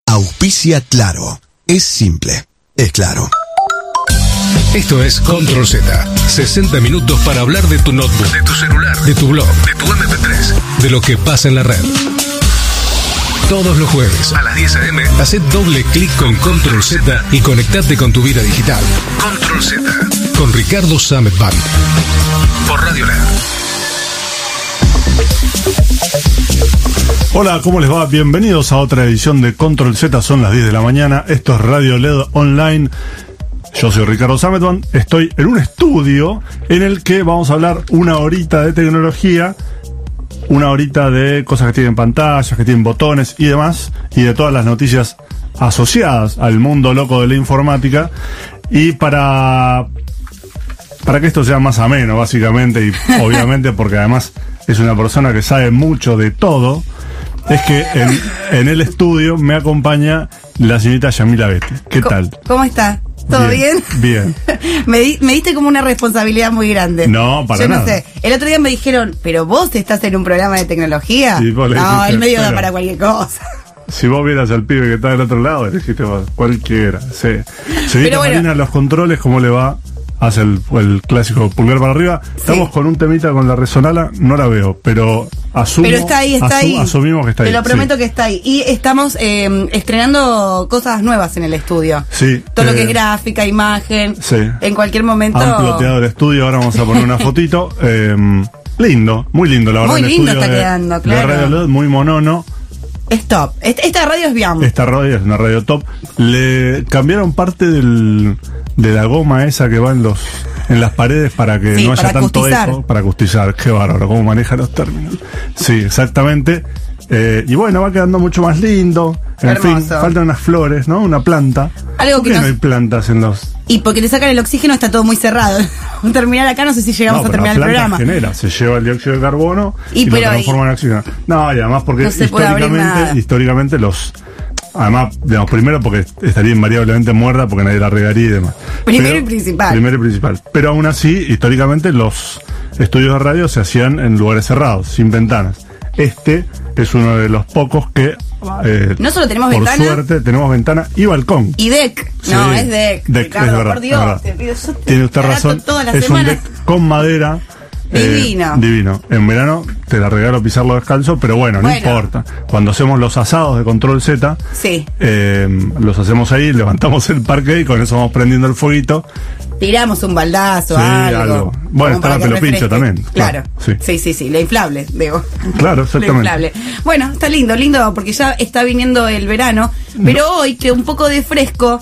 Auspicia Claro. Es simple, es claro. Esto es Control Z. 60 minutos para hablar de tu notebook, de tu celular, de tu blog, de tu MP3, de lo que pasa en la red. Todos los jueves a las 10 a.m. haced doble clic con Control Z y conectate con tu vida digital. Control Z con Ricardo Samet Band por Radio LED. Hola, ¿cómo les va? Bienvenidos a otra edición de Control Z. Son las 10 de la mañana. Esto es Radio LED Online. Yo soy Ricardo Samet Band. Estoy en un estudio en el que vamos a hablar una horita de tecnología, una horita de cosas que tienen pantallas, que tienen botones y demás, y de todas las noticias asociadas al mundo loco de la informática. Y para que esto sea más ameno, básicamente, y obviamente porque además es una persona que sabe mucho de todo, es que en el estudio me acompaña la señorita Yamila Bete. ¿Qué tal? ¿Cómo está? ¿Todo bien? Bien. Me diste como una responsabilidad muy grande. No, para Yo nada. no sé. El otro día me dijeron, ¿pero vos estás en un programa de tecnología? Sí, vos le no, dijiste, el medio da pero para cualquier cosa. Si vos vieras al pibe que está del otro lado, elegiste vos, cualquiera. Sí. Señorita Pero bueno. Marina, los controles, ¿cómo le va? Hace el clásico pulgar para arriba. Estamos Sí. con un temita con la resonala, no la veo, pero asumo. Pero está ahí. Asumimos que está ahí. Te lo prometo sí. que está ahí. Y estamos estrenando cosas nuevas en el estudio. Sí. Todo lo que es gráfica, imagen. Sí. En cualquier momento. Han ploteado el estudio, ahora vamos a poner una fotito. Lindo, muy lindo, la verdad. Muy el lindo estudio está quedando, de claro. Radio LED, muy monono. Es top. Esta radio es bien. Esta radio es una radio top. Le cambiaron parte de la goma esa que va en las paredes para que Sí, no haya para tanto acustizar. eco. Para acustizar. Qué bárbaro, cómo maneja los términos. Sí, exactamente. Y bueno, va quedando mucho más lindo. En Hermoso. fin, faltan unas flores, ¿no? Una planta. Algo ¿Por que qué nos- no hay plantas en los...? Y porque le sacan el oxígeno está todo muy cerrado. Terminar acá, no sé si llegamos a pero terminar la el planta programa. genera, se lleva el dióxido de carbono Y y lo pero transforma en oxígeno. No, y además porque No se puede abrir nada. históricamente además, digamos, primero porque estaría invariablemente muerta porque nadie la regaría y demás. Primero y principal. Primero y principal. Pero aún así, históricamente los estudios de radio se hacían en lugares cerrados, sin ventanas. Este es uno de los pocos que No solo tenemos por ventana. suerte tenemos ventana y balcón. Y deck. Sí, No, es deck. deck, Ricardo, es verdad, por Dios. es verdad. Te pido, yo te Tiene usted trato razón, todas las es semanas. un deck con madera. Divino. Divino. En verano te la regalo pisarlo descalzo, pero bueno, no importa. Cuando hacemos los asados de Control Z, Sí. los hacemos ahí, levantamos el parque y con eso vamos prendiendo el fueguito. Tiramos un baldazo, Sí, algo. algo. Bueno, Como está para la que pelopincho refresque. también, Claro. claro, sí. Sí. La inflable, digo. Claro, La exactamente. inflable. Bueno, está lindo, porque ya está viniendo el verano. Pero hoy, que un poco de fresco,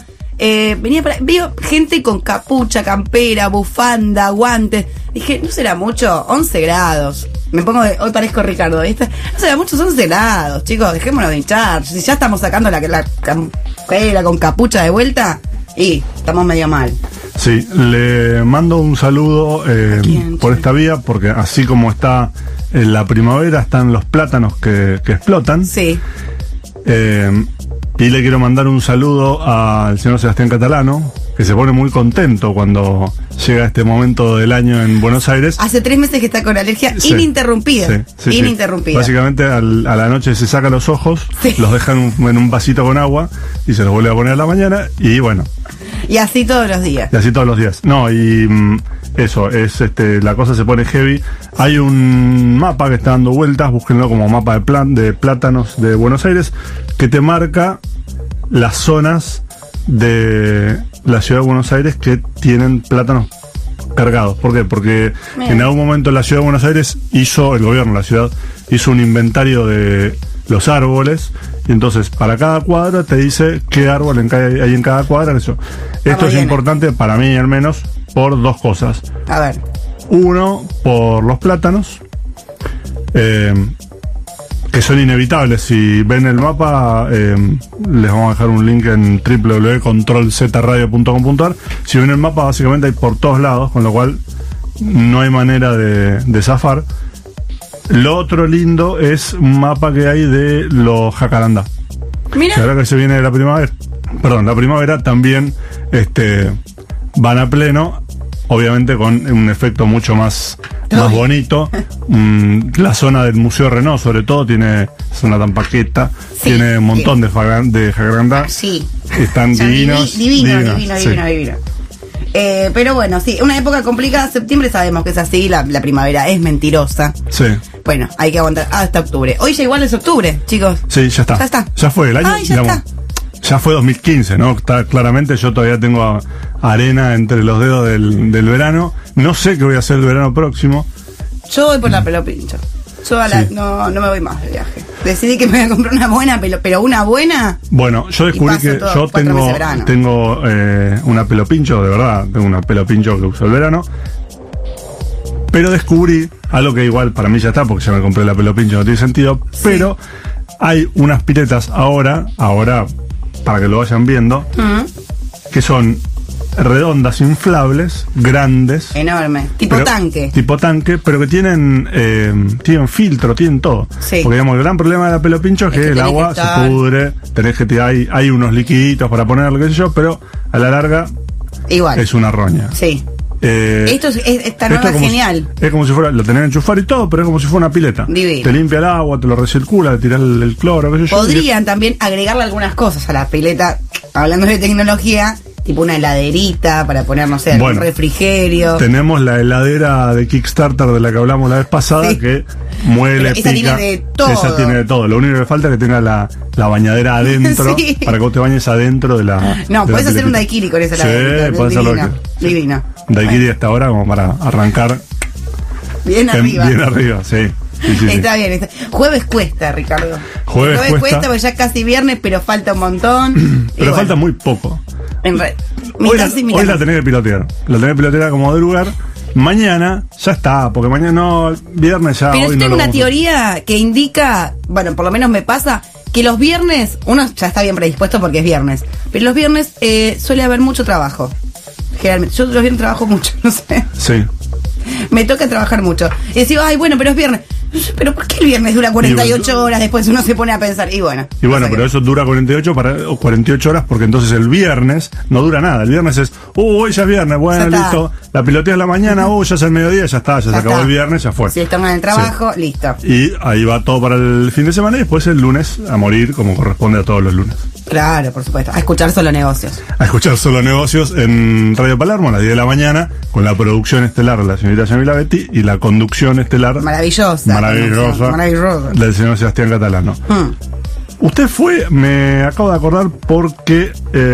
veo gente con capucha, campera, bufanda, guantes. Dije, ¿no será mucho? 11 grados. Hoy parezco Ricardo, ¿viste? No será mucho, 11 grados, chicos, dejémonos de hinchar. Si ya estamos sacando la campera con capucha de vuelta, y estamos medio mal. Sí, le mando un saludo quién, por che? esta vía, porque así como está en la primavera, están los plátanos que explotan. Sí. Y le quiero mandar un saludo al señor Sebastián Catalano, que se pone muy contento cuando llega este momento del año en Buenos Aires. Hace 3 meses que está con alergia Sí, ininterrumpida. sí. Ininterrumpida. Básicamente a la noche se saca los ojos, Sí. los deja en un vasito con agua y se los vuelve a poner a la mañana y bueno, Y así todos los días. y así todos los días. No, y eso, es la cosa se pone heavy. Hay un mapa que está dando vueltas, búsquenlo como mapa de plátanos de Buenos Aires, que te marca las zonas de la ciudad de Buenos Aires que tienen plátanos cargados. ¿Por qué? Porque Bien. en algún momento la ciudad de Buenos Aires el gobierno de la ciudad hizo un inventario de los árboles, y entonces para cada cuadra te dice qué árbol hay en cada cuadra. Esto es bien. importante para mí al menos por dos cosas. A ver. Uno, por los plátanos, que son inevitables. Si ven el mapa, les vamos a dejar un link en www.controlzradio.com.ar. Si ven el mapa, básicamente hay por todos lados, con lo cual no hay manera de zafar. Lo otro lindo es un mapa que hay de los jacarandá. Mira. Y ahora que se viene la primavera también van a pleno. obviamente con un efecto mucho más bonito. La zona del Museo Renault, sobre todo, es una tampaqueta, tiene un montón de jacarandá. Sí. Están divinos. Divino. Pero bueno, sí, una época complicada. Septiembre sabemos que es así, la primavera es mentirosa. Sí. Bueno, hay que aguantar hasta octubre. Hoy ya igual es octubre, chicos. Sí, ya está. Ya fue el año. Ya fue 2015, ¿no? Claramente yo todavía tengo arena entre los dedos del verano. No sé qué voy a hacer el verano próximo. Yo voy por la pelopincho. Yo no me voy más de viaje. Decidí que me voy a comprar una buena, pero una buena. Bueno, yo descubrí que yo tengo una pelopincho, de verdad, tengo una pelopincho que uso el verano. Pero descubrí algo que igual para mí ya está, porque ya me compré la pelopincho, no tiene sentido. Sí. Pero hay unas piletas ahora, para que lo vayan viendo, que son redondas, inflables, grandes. Enorme. Tipo tanque, pero que tienen filtro, tienen todo. Sí. Porque digamos, el gran problema de la pelopincho es que el agua se pudre, hay unos liquiditos para ponerle, qué sé yo, pero a la larga igual es una roña. Sí. Esta nueva es genial. Es como si fuera, lo tenés que enchufar y todo, pero es como si fuera una pileta. Divino. Te limpia el agua, te lo recircula, te tirás el cloro, qué sé yo. Podrían también agregarle algunas cosas a la pileta, hablando de tecnología, tipo una heladerita para poner, no sé, un refrigerio. Tenemos la heladera de Kickstarter de la que hablamos la vez pasada, que muele, esa pica. Tiene de todo. Esa tiene de todo. Lo único que falta es que tenga la bañadera adentro, para que vos te bañes adentro de la. No, podés hacer un daiquiri con esa heladera. Sí, podés hacerlo. Divino. Daiquiri hasta ahora como para arrancar. Bien arriba, sí. Está bien. Jueves cuesta, Ricardo. Jueves cuesta porque ya casi viernes, pero falta un montón. Pero falta muy poco. Hoy la tenés que pilotear. La tenés que pilotear como de lugar. Mañana ya está, porque mañana viernes ya. Pero hoy yo tengo una teoría que indica, bueno, por lo menos me pasa, que los viernes, uno ya está bien predispuesto porque es viernes, pero los viernes suele haber mucho trabajo. Generalmente, yo los viernes trabajo mucho, no sé. Sí. Me toca trabajar mucho. Y decía, ay, bueno, pero es viernes. Pero ¿por qué el viernes dura 48 horas? Después uno se pone a pensar. Y bueno, pero eso dura 48 horas porque entonces el viernes no dura nada. El viernes es, hoy ya es viernes, bueno, listo. La piloteas la mañana, ya es el mediodía, ya está, ya se acabó el viernes, ya fue. Si están en el trabajo, listo. Y ahí va todo para el fin de semana y después el lunes a morir como corresponde a todos los lunes. Claro, por supuesto. A escuchar Solo Negocios. A escuchar Solo Negocios en Radio Palermo a las 10 de la mañana, con la producción estelar de la señorita Yamila Betti y la conducción estelar maravillosa del señor Sebastián Catalano. Usted me acabo de acordar porque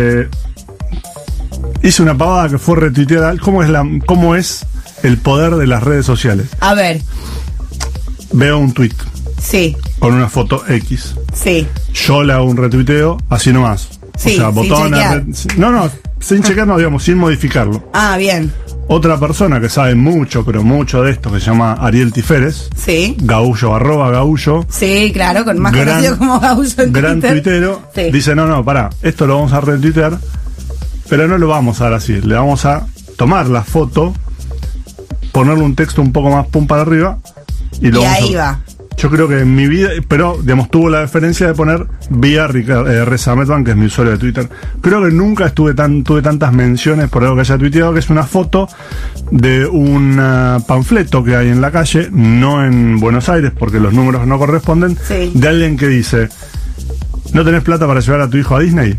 hice una pavada que fue retuiteada. ¿Cómo es el poder de las redes sociales? A ver. Veo un tweet. Sí. Con una foto X. Sí. Yo le hago un retuiteo así nomás. Sí, o sea, botón. Sin chequear, digamos, sin modificarlo. Ah, bien. Otra persona que sabe mucho, pero mucho de esto, que se llama Ariel Tiferes. Sí. Gaullo, @Gaullo. Sí, claro, con más conocido como Gaullo en gran Twitter. Tuitero. Sí. Dice, pará, esto lo vamos a retuitear, pero no lo vamos a dar así. Le vamos a tomar la foto, ponerle un texto un poco más pum para arriba, y ahí va. Yo creo que en mi vida, pero digamos, tuvo la deferencia de poner vía Reza Medvan, que es mi usuario de Twitter. Creo que nunca tuve tantas menciones por algo que haya tuiteado, que es una foto de un panfleto que hay en la calle, no en Buenos Aires, porque los números no corresponden, sí. De alguien que dice, ¿no tenés plata para llevar a tu hijo a Disney?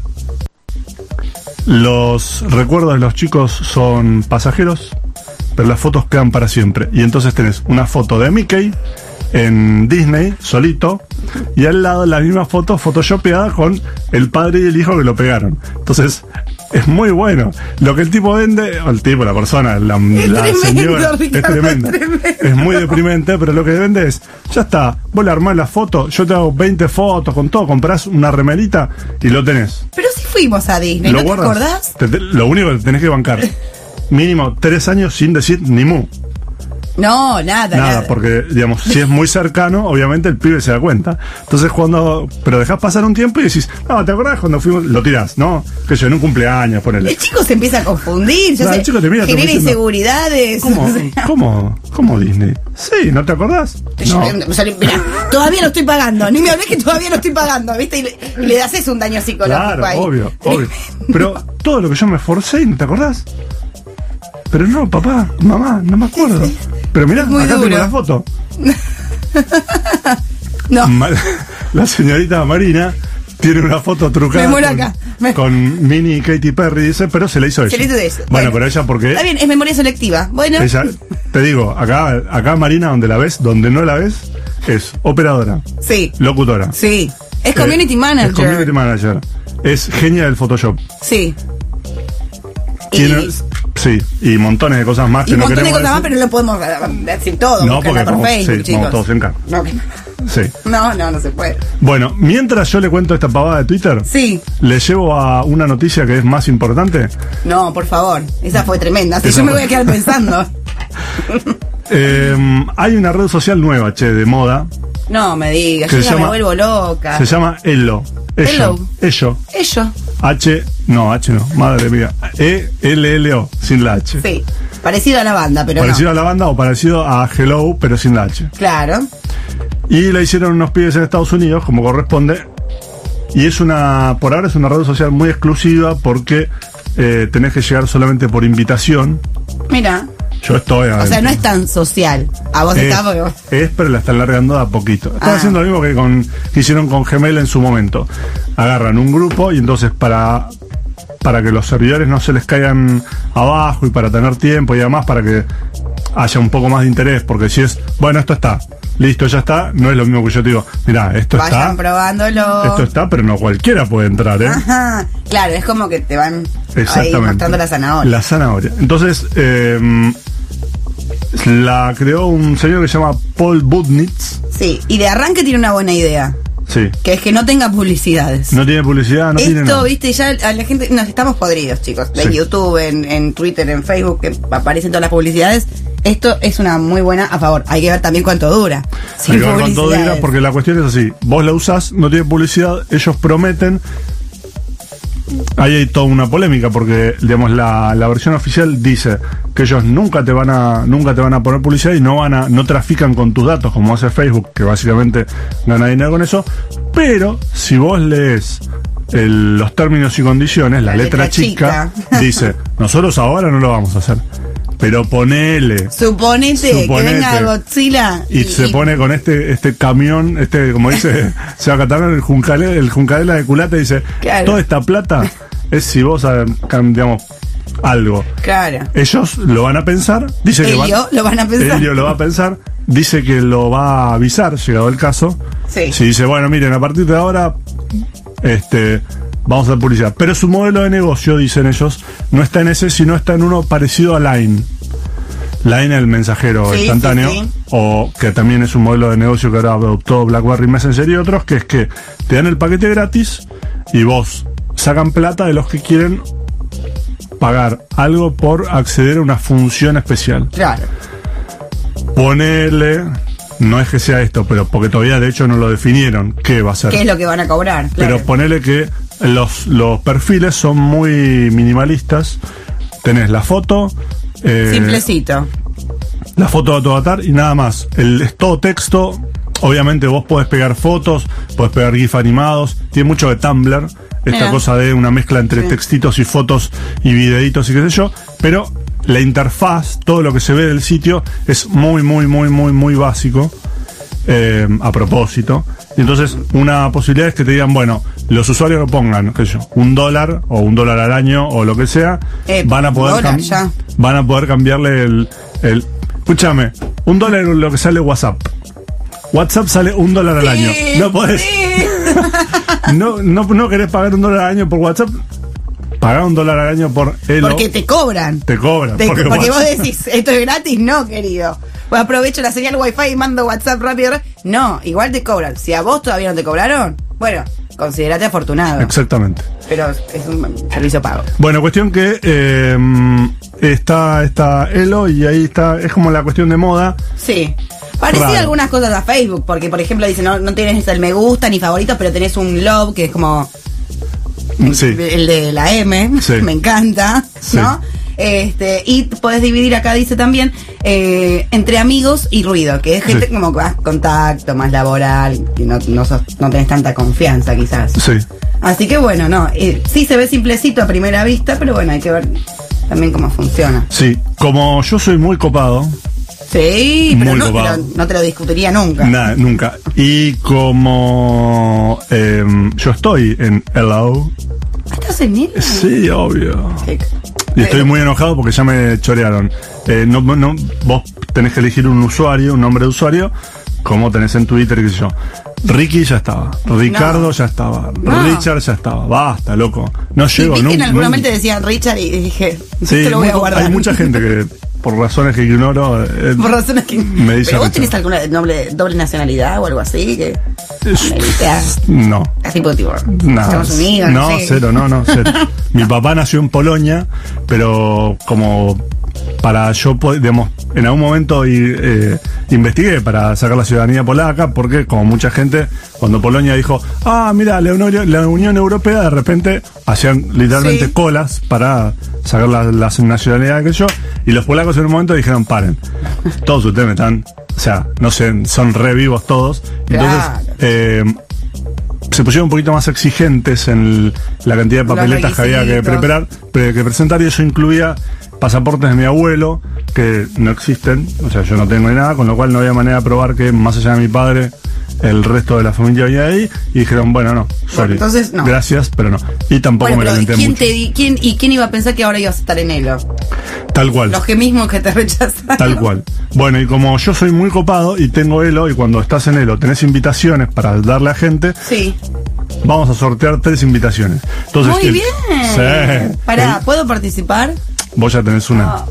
Los recuerdos de los chicos son pasajeros, pero las fotos quedan para siempre. Y entonces tenés una foto de Mickey en Disney, solito, y al lado la misma foto photoshopeada con el padre y el hijo que lo pegaron. Entonces, es muy bueno. Lo que el tipo vende, o el tipo, la persona, la señora, Ricardo, es tremenda. Es muy deprimente, pero lo que vende es, ya está, vos le armás la foto, yo te hago 20 fotos con todo, comprás una remerita y lo tenés. Pero si fuimos a Disney, ¿no te acordás? Lo único que tenés que bancar, mínimo 3 años sin decir ni mu. No, nada. Porque, digamos, si es muy cercano, obviamente el pibe se da cuenta. Entonces, pero dejás pasar un tiempo y decís, ¿te acordás cuando fuimos? Lo tirás, ¿no? Que yo en un cumpleaños, ponele. El chico se empieza a confundir, el chico te mira, genera inseguridades. ¿Cómo Disney? Sí, ¿no te acordás? No. Mirá, todavía lo estoy pagando. Ni me hablé que todavía lo estoy pagando, ¿viste? Y le haces un daño psicológico. Claro, ahí. obvio. Pero todo lo que yo me esforcé, ¿no te acordás? pero no, papá, mamá, no me acuerdo. Pero mirá, muy acá duro. tengo la foto. No. La señorita Marina tiene una foto trucada Me muero acá. con Minnie y Katy Perry, dice, pero se la hizo ella. Se le hizo de ella. Bueno, pero ella porque... Está bien, es memoria selectiva. Bueno. Ella, te digo, acá Marina, donde la ves, donde no la ves, es operadora, Sí. locutora. Sí. Es community manager. Es community manager. Es genia del Photoshop. Sí. Tiene, sí, y montones de cosas más Y que un no montón de queremos cosas más, decir. pero no podemos decir todo. No, buscarla porque por vamos, Facebook, sí, chicos. vamos todos en cara. No, Sí. no se puede. Bueno, mientras yo le cuento esta pavada de Twitter, Sí. le llevo a una noticia que es más importante. No, por favor. Esa fue tremenda. Así Esa yo me fue- voy a quedar pensando. Hay una red social nueva, che, de moda. No me digas. Que Yo se ya me llama- vuelvo loca. Se llama Ello. Ello. Ello. Ello. H no, madre mía. ELLO, sin la H. Sí. Parecido a la banda, pero Parecido no. a la banda o parecido a Hello, pero sin la H. Claro. Y la hicieron unos pibes en Estados Unidos, como corresponde. Y por ahora es una red social muy exclusiva porque tenés que llegar solamente por invitación. Mira. Yo estoy O sea, adentro. no es tan social. A vos estás porque... Es, pero la están largando de a poquito. Están Ah. haciendo lo mismo que hicieron con Gmail en su momento. Agarran un grupo y entonces para que los servidores no se les caigan abajo y para tener tiempo y además para que haya un poco más de interés, porque si es, bueno, esto está, listo, ya está, no es lo mismo que yo te digo, mirá, esto Vayan está, probándolo. esto está, pero no cualquiera puede entrar, ¿eh? Ajá. Claro, es como que te van ahí Exactamente. mostrando la zanahoria. La zanahoria. Entonces, la creó un señor que se llama Paul Budnitz. Sí, y de arranque tiene una buena idea, Sí. que es que no tenga publicidades. No tiene publicidad, no tiene Esto, nada. viste, ya a la gente nos estamos podridos, chicos. En Sí. YouTube, en Twitter, en Facebook, que aparecen todas las publicidades. Esto es una muy buena a favor. Hay que ver también cuánto dura. Hay Sin que ver cuánto publicidades. dura, porque la cuestión es así. Vos la usás, no tiene publicidad, ellos prometen. Ahí hay toda una polémica, porque digamos la versión oficial dice que ellos nunca te van a poner publicidad y no trafican con tus datos como hace Facebook, que básicamente gana dinero con eso. Pero si vos lees los términos y condiciones, la letra chica dice, nosotros ahora no lo vamos a hacer, pero ponele. Suponete que venga Godzilla Y se pone con este camión, como dice Seba Catalán, el Juncadela de culata, y dice, Claro. toda esta plata es si vos, digamos, algo. Claro. Ellos lo van a pensar, dice que Elio lo van a pensar. Elio lo va a pensar, dice que lo va a avisar, llegado el caso. Sí. Si dice, bueno, miren, a partir de ahora, vamos a hacer publicidad. Pero su modelo de negocio, dicen ellos, no está en ese, sino está en uno parecido a Line. Line, el mensajero Sí, instantáneo, sí, sí. o que también es un modelo de negocio que ahora adoptó BlackBerry Messenger y otros, que es que te dan el paquete gratis y vos sacan plata de los que quieren pagar algo por acceder a una función especial. Claro. Ponele, no es que sea esto, pero porque todavía de hecho no lo definieron, qué va a ser. ¿Qué es lo que van a cobrar? Claro. Pero ponele que los perfiles son muy minimalistas. Tenés la foto, Simplecito. la foto de tu avatar y nada más. Es todo texto. Obviamente vos podés pegar fotos, podés pegar GIF animados. Tiene mucho de Tumblr, esta Mira. cosa de una mezcla entre Sí. textitos y fotos y videitos y qué sé yo. Pero la interfaz, todo lo que se ve del sitio es muy, muy, muy, muy, muy básico. A propósito. Y entonces una posibilidad es que te digan, bueno, los usuarios que pongan, qué sé yo, $1 o $1 al año o lo que sea, van a poder dólar ya. van a poder cambiarle el escúchame, $1 es lo que sale WhatsApp. WhatsApp sale $1 al año. No podés. Sí. no querés pagar $1 al año por WhatsApp. Pagá $1 al año por Elo. Porque te cobran. Te cobran. Porque vos WhatsApp- decís, esto es gratis, no, querido. Pues aprovecho la señal Wi-Fi y mando WhatsApp rápido. No, igual te cobran. Si a vos todavía no te cobraron, bueno, considerate afortunado. Exactamente. Pero es un servicio pago. Bueno, cuestión que está Elo y ahí está, es como la cuestión de moda. Sí. Parecía Raro. algunas cosas a Facebook, porque por ejemplo dice, no tienes el me gusta ni favorito, pero tenés un love, que es como Sí. el de la M, Sí. me encanta, Sí. ¿no? Y podés dividir acá, dice también, entre amigos y ruido, que es gente Sí. como más contacto, más laboral, y no tenés tanta confianza quizás. Sí. Así que bueno, no, sí se ve simplecito a primera vista, pero bueno, hay que ver también cómo funciona. Sí, como yo soy muy copado. Sí, pero Muy no, copado. no te lo discutiría nunca. Nada, nunca. Y como yo estoy en Hello. ¿Estás en él? Sí, obvio. Qué- Y estoy muy enojado porque ya me chorearon. No, vos tenés que elegir un usuario, un nombre de usuario, como tenés en Twitter, qué sé yo. Ricky ya estaba, Ricardo No. ya estaba, No. Richard ya estaba. Basta, loco. No Sí, llego vi que en nunca. algún momento decían Richard y dije, Sí, esto lo voy a guardar. hay mucha gente que, por razones que ignoro, Por razones que... me dice ¿Pero vos Richard. tenés alguna doble nacionalidad o algo así? Que amerita, No. así tipo, Nada. Estados Unidos, No, sé. cero. Mi papá nació en Polonia, pero como para yo, digamos, en algún momento investigué para sacar la ciudadanía polaca, porque como mucha gente, cuando Polonia dijo, mira, la Unión Europea, de repente hacían literalmente Sí. colas para sacar la nacionalidad que yo, y los polacos en un momento dijeron, paren, todos ustedes me están, o sea, no sé, son re vivos todos, entonces se pusieron un poquito más exigentes en la cantidad de Los papeletas que había que requisitos. que presentar, y eso incluía pasaportes de mi abuelo, que no existen, o sea, yo no tengo ni nada, con lo cual no había manera de probar que más allá de mi padre, el resto de la familia había ahí, y dijeron, bueno, no, sorry, entonces no. gracias, pero no. Y tampoco Bueno, me pero lamenté mucho. ¿quién iba a pensar que ahora ibas a estar en Elo? Tal cual. Los que mismos que te rechazaron. Tal cual. Bueno, y como yo soy muy copado y tengo Elo, y cuando estás en Elo tenés invitaciones para darle a gente, Sí. vamos a sortear 3 invitaciones. Entonces, Muy bien. Sí. Pará, ¿puedo participar? Vos ya tenés una. No.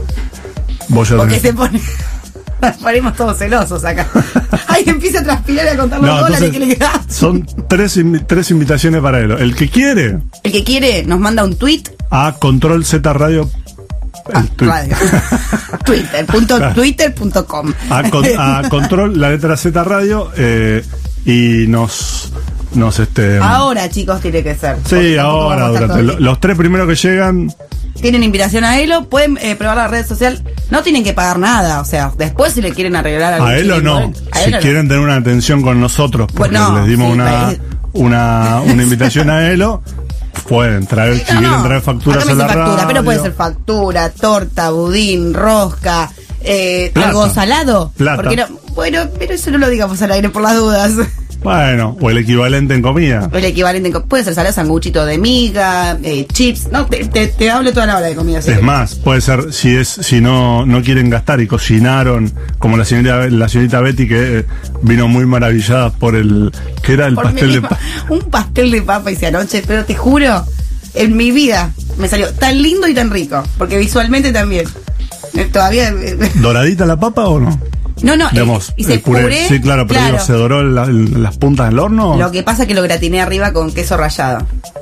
Vos ya Porque tenés. se pone... Nos ponemos todos celosos acá. Ay, empieza a transpirar y a contar los No, dólares entonces, que le quedan. son 3 invitaciones para Elo. El que quiere, El que quiere nos manda un tweet. a Control Z Radio. El tweet. Radio. Twitter, Claro. twitter.com. A Control, la letra Z Radio, y nos Ahora, chicos, tiene que ser. sí, Porque tampoco ahora, vamos a estar durante todo el los 3 primeros que llegan. Tienen invitación a Elo, pueden probar la red social, no tienen que pagar nada, o sea, después si le quieren arreglar algo. A Elo no. Si quieren tener una atención con nosotros, porque Bueno, les dimos sí, una invitación a Elo, pueden traer, si quieren traer facturas acá a me la dice factura, radio. pero puede ser factura, torta, budín, rosca, Plata. algo salado. Plata. Porque no, bueno, pero eso no lo digamos al aire por las dudas. Bueno, o el equivalente en comida. El equivalente, puede ser salado, sanguchito de miga, chips, no, te hablo toda la hora de comida. así Es que- más, puede ser si no quieren gastar y cocinaron, como la señorita Betty, que vino muy maravillada por que era el Por pastel mi de misma- un pastel de papa hice anoche, pero te juro, en mi vida me salió tan lindo y tan rico, porque visualmente también. Todavía. ¿Doradita la papa o no? No, Digamos, hice el puré. Sí, claro, pero digo, ¿se doró las puntas del horno? Lo que pasa es que lo gratiné arriba con queso rallado.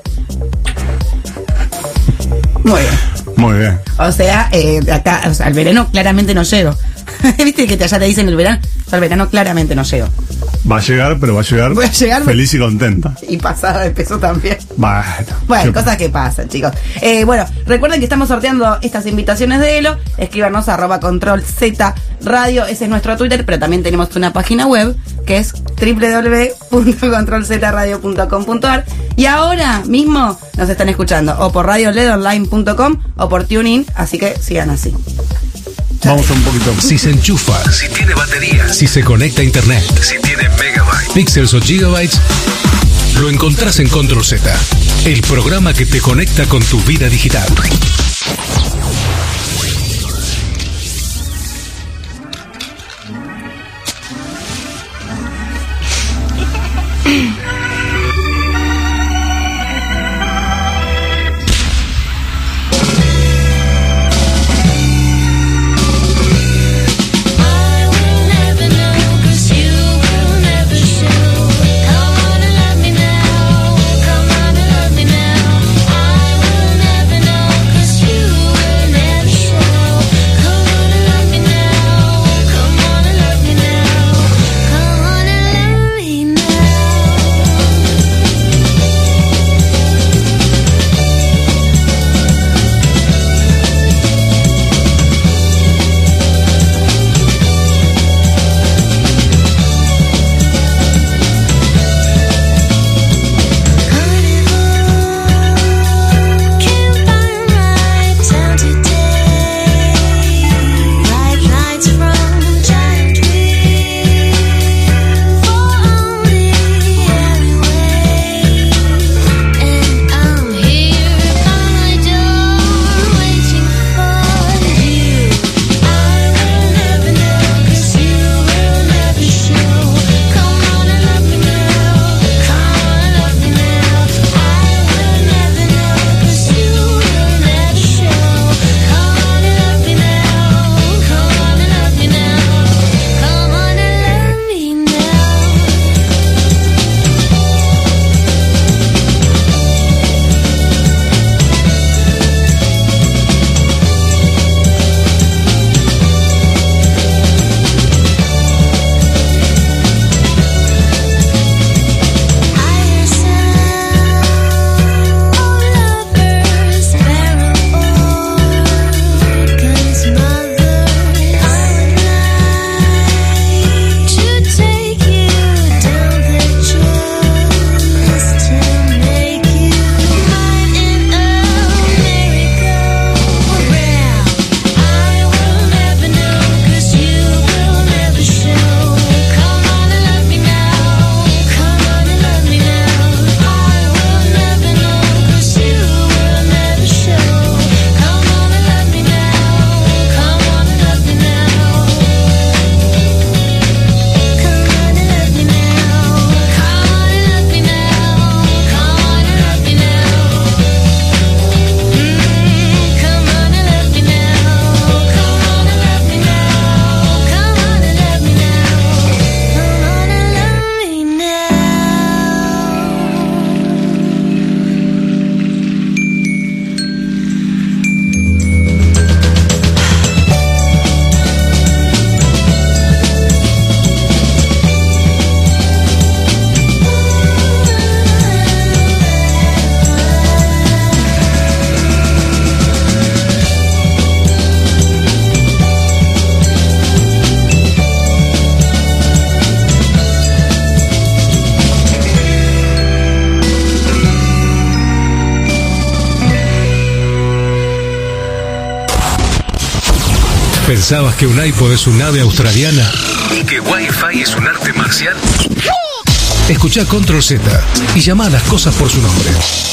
Muy bien. Muy bien. O sea, acá, o sea, al verano claramente no llego. ¿Viste que allá te dicen el verano? Al verano claramente no llego. Va a llegar, pero va a llegar, Voy a llegar feliz y contenta. Y pasada de peso también. Bueno, Bueno, cosas que pasan, chicos. Bueno, recuerden que estamos sorteando estas invitaciones de Elo. Escríbanos a @control Z Radio. Ese es nuestro Twitter, pero también tenemos una página web que es www.controlzradio.com.ar. Y ahora mismo nos están escuchando o por radioledonline.com o por TuneIn. Así que sigan así. Vamos un poquito. Si se enchufa, si tiene batería, si se conecta a internet, si tiene megabytes, píxeles o gigabytes, lo encontrás en Control Z, el programa que te conecta con tu vida digital. Come on and love me now. I will never know, 'cause you will ¿Pensabas que un iPod es un ave australiana y que Wi-Fi es un arte marcial? Escuchá Control Z y llama a las cosas por su nombre.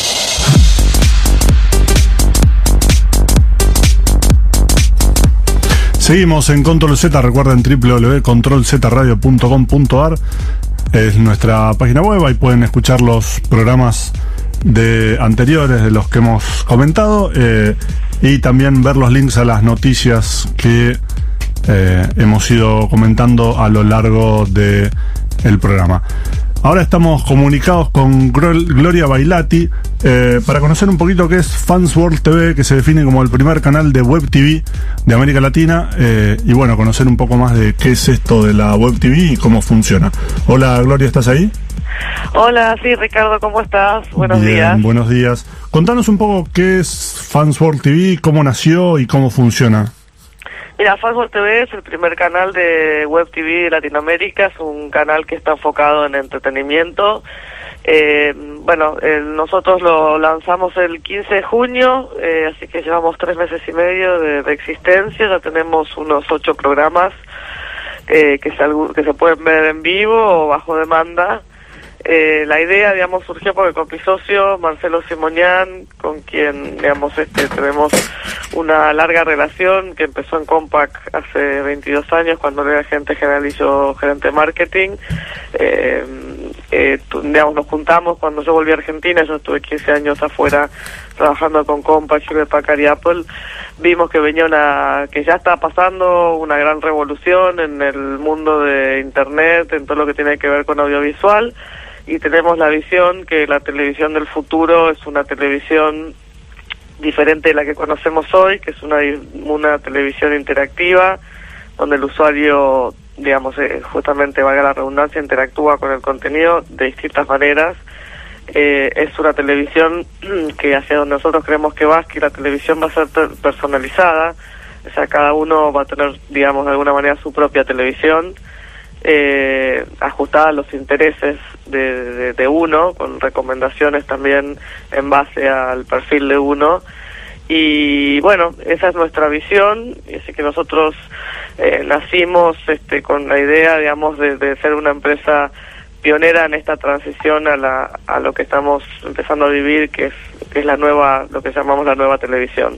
Seguimos en Control Z, recuerden www.controlzradio.com.ar es nuestra página web, ahí pueden escuchar los programas anteriores de los que hemos comentado y también ver los links a las noticias que hemos ido comentando a lo largo del programa. Ahora estamos comunicados con Gloria Bailati para conocer un poquito qué es Fans World TV, que se define como el primer canal de Web TV de América Latina, y bueno, conocer un poco más de qué es esto de la Web TV y cómo funciona. Hola Gloria, ¿estás ahí? Hola, sí, Ricardo, ¿cómo estás? Buenos días. Buenos días. Contanos un poco qué es Fans World TV, cómo nació y cómo funciona. Mira, Fans World TV es el primer canal de Web TV de Latinoamérica, es un canal que está enfocado en entretenimiento. Nosotros lo lanzamos el 15 de junio, así que llevamos 3 meses y medio de existencia, ya tenemos unos 8 programas que se pueden ver en vivo o bajo demanda. La idea, digamos, surgió porque con mi socio, Marcelo Simonian, con quien, digamos, tenemos una larga relación, que empezó en Compaq hace 22 años, cuando era gerente general y yo gerente de marketing. Nos juntamos cuando yo volví a Argentina, yo estuve 15 años afuera trabajando con Compaq, Hewlett Packard y Apple. Vimos que que ya está pasando una gran revolución en el mundo de Internet, en todo lo que tiene que ver con audiovisual. Y tenemos la visión que la televisión del futuro es una televisión diferente de la que conocemos hoy, que es una televisión interactiva, donde el usuario, digamos, justamente valga la redundancia, interactúa con el contenido de distintas maneras. Es una televisión que hacia donde nosotros creemos que va, es que la televisión va a ser personalizada, o sea, cada uno va a tener, digamos, de alguna manera su propia televisión, ajustada a los intereses de uno, con recomendaciones también en base al perfil de uno. Y bueno, esa es nuestra visión, y así que nosotros nacimos con la idea, digamos, de ser una empresa pionera en esta transición a lo que estamos empezando a vivir, que es la nueva, lo que llamamos la nueva televisión.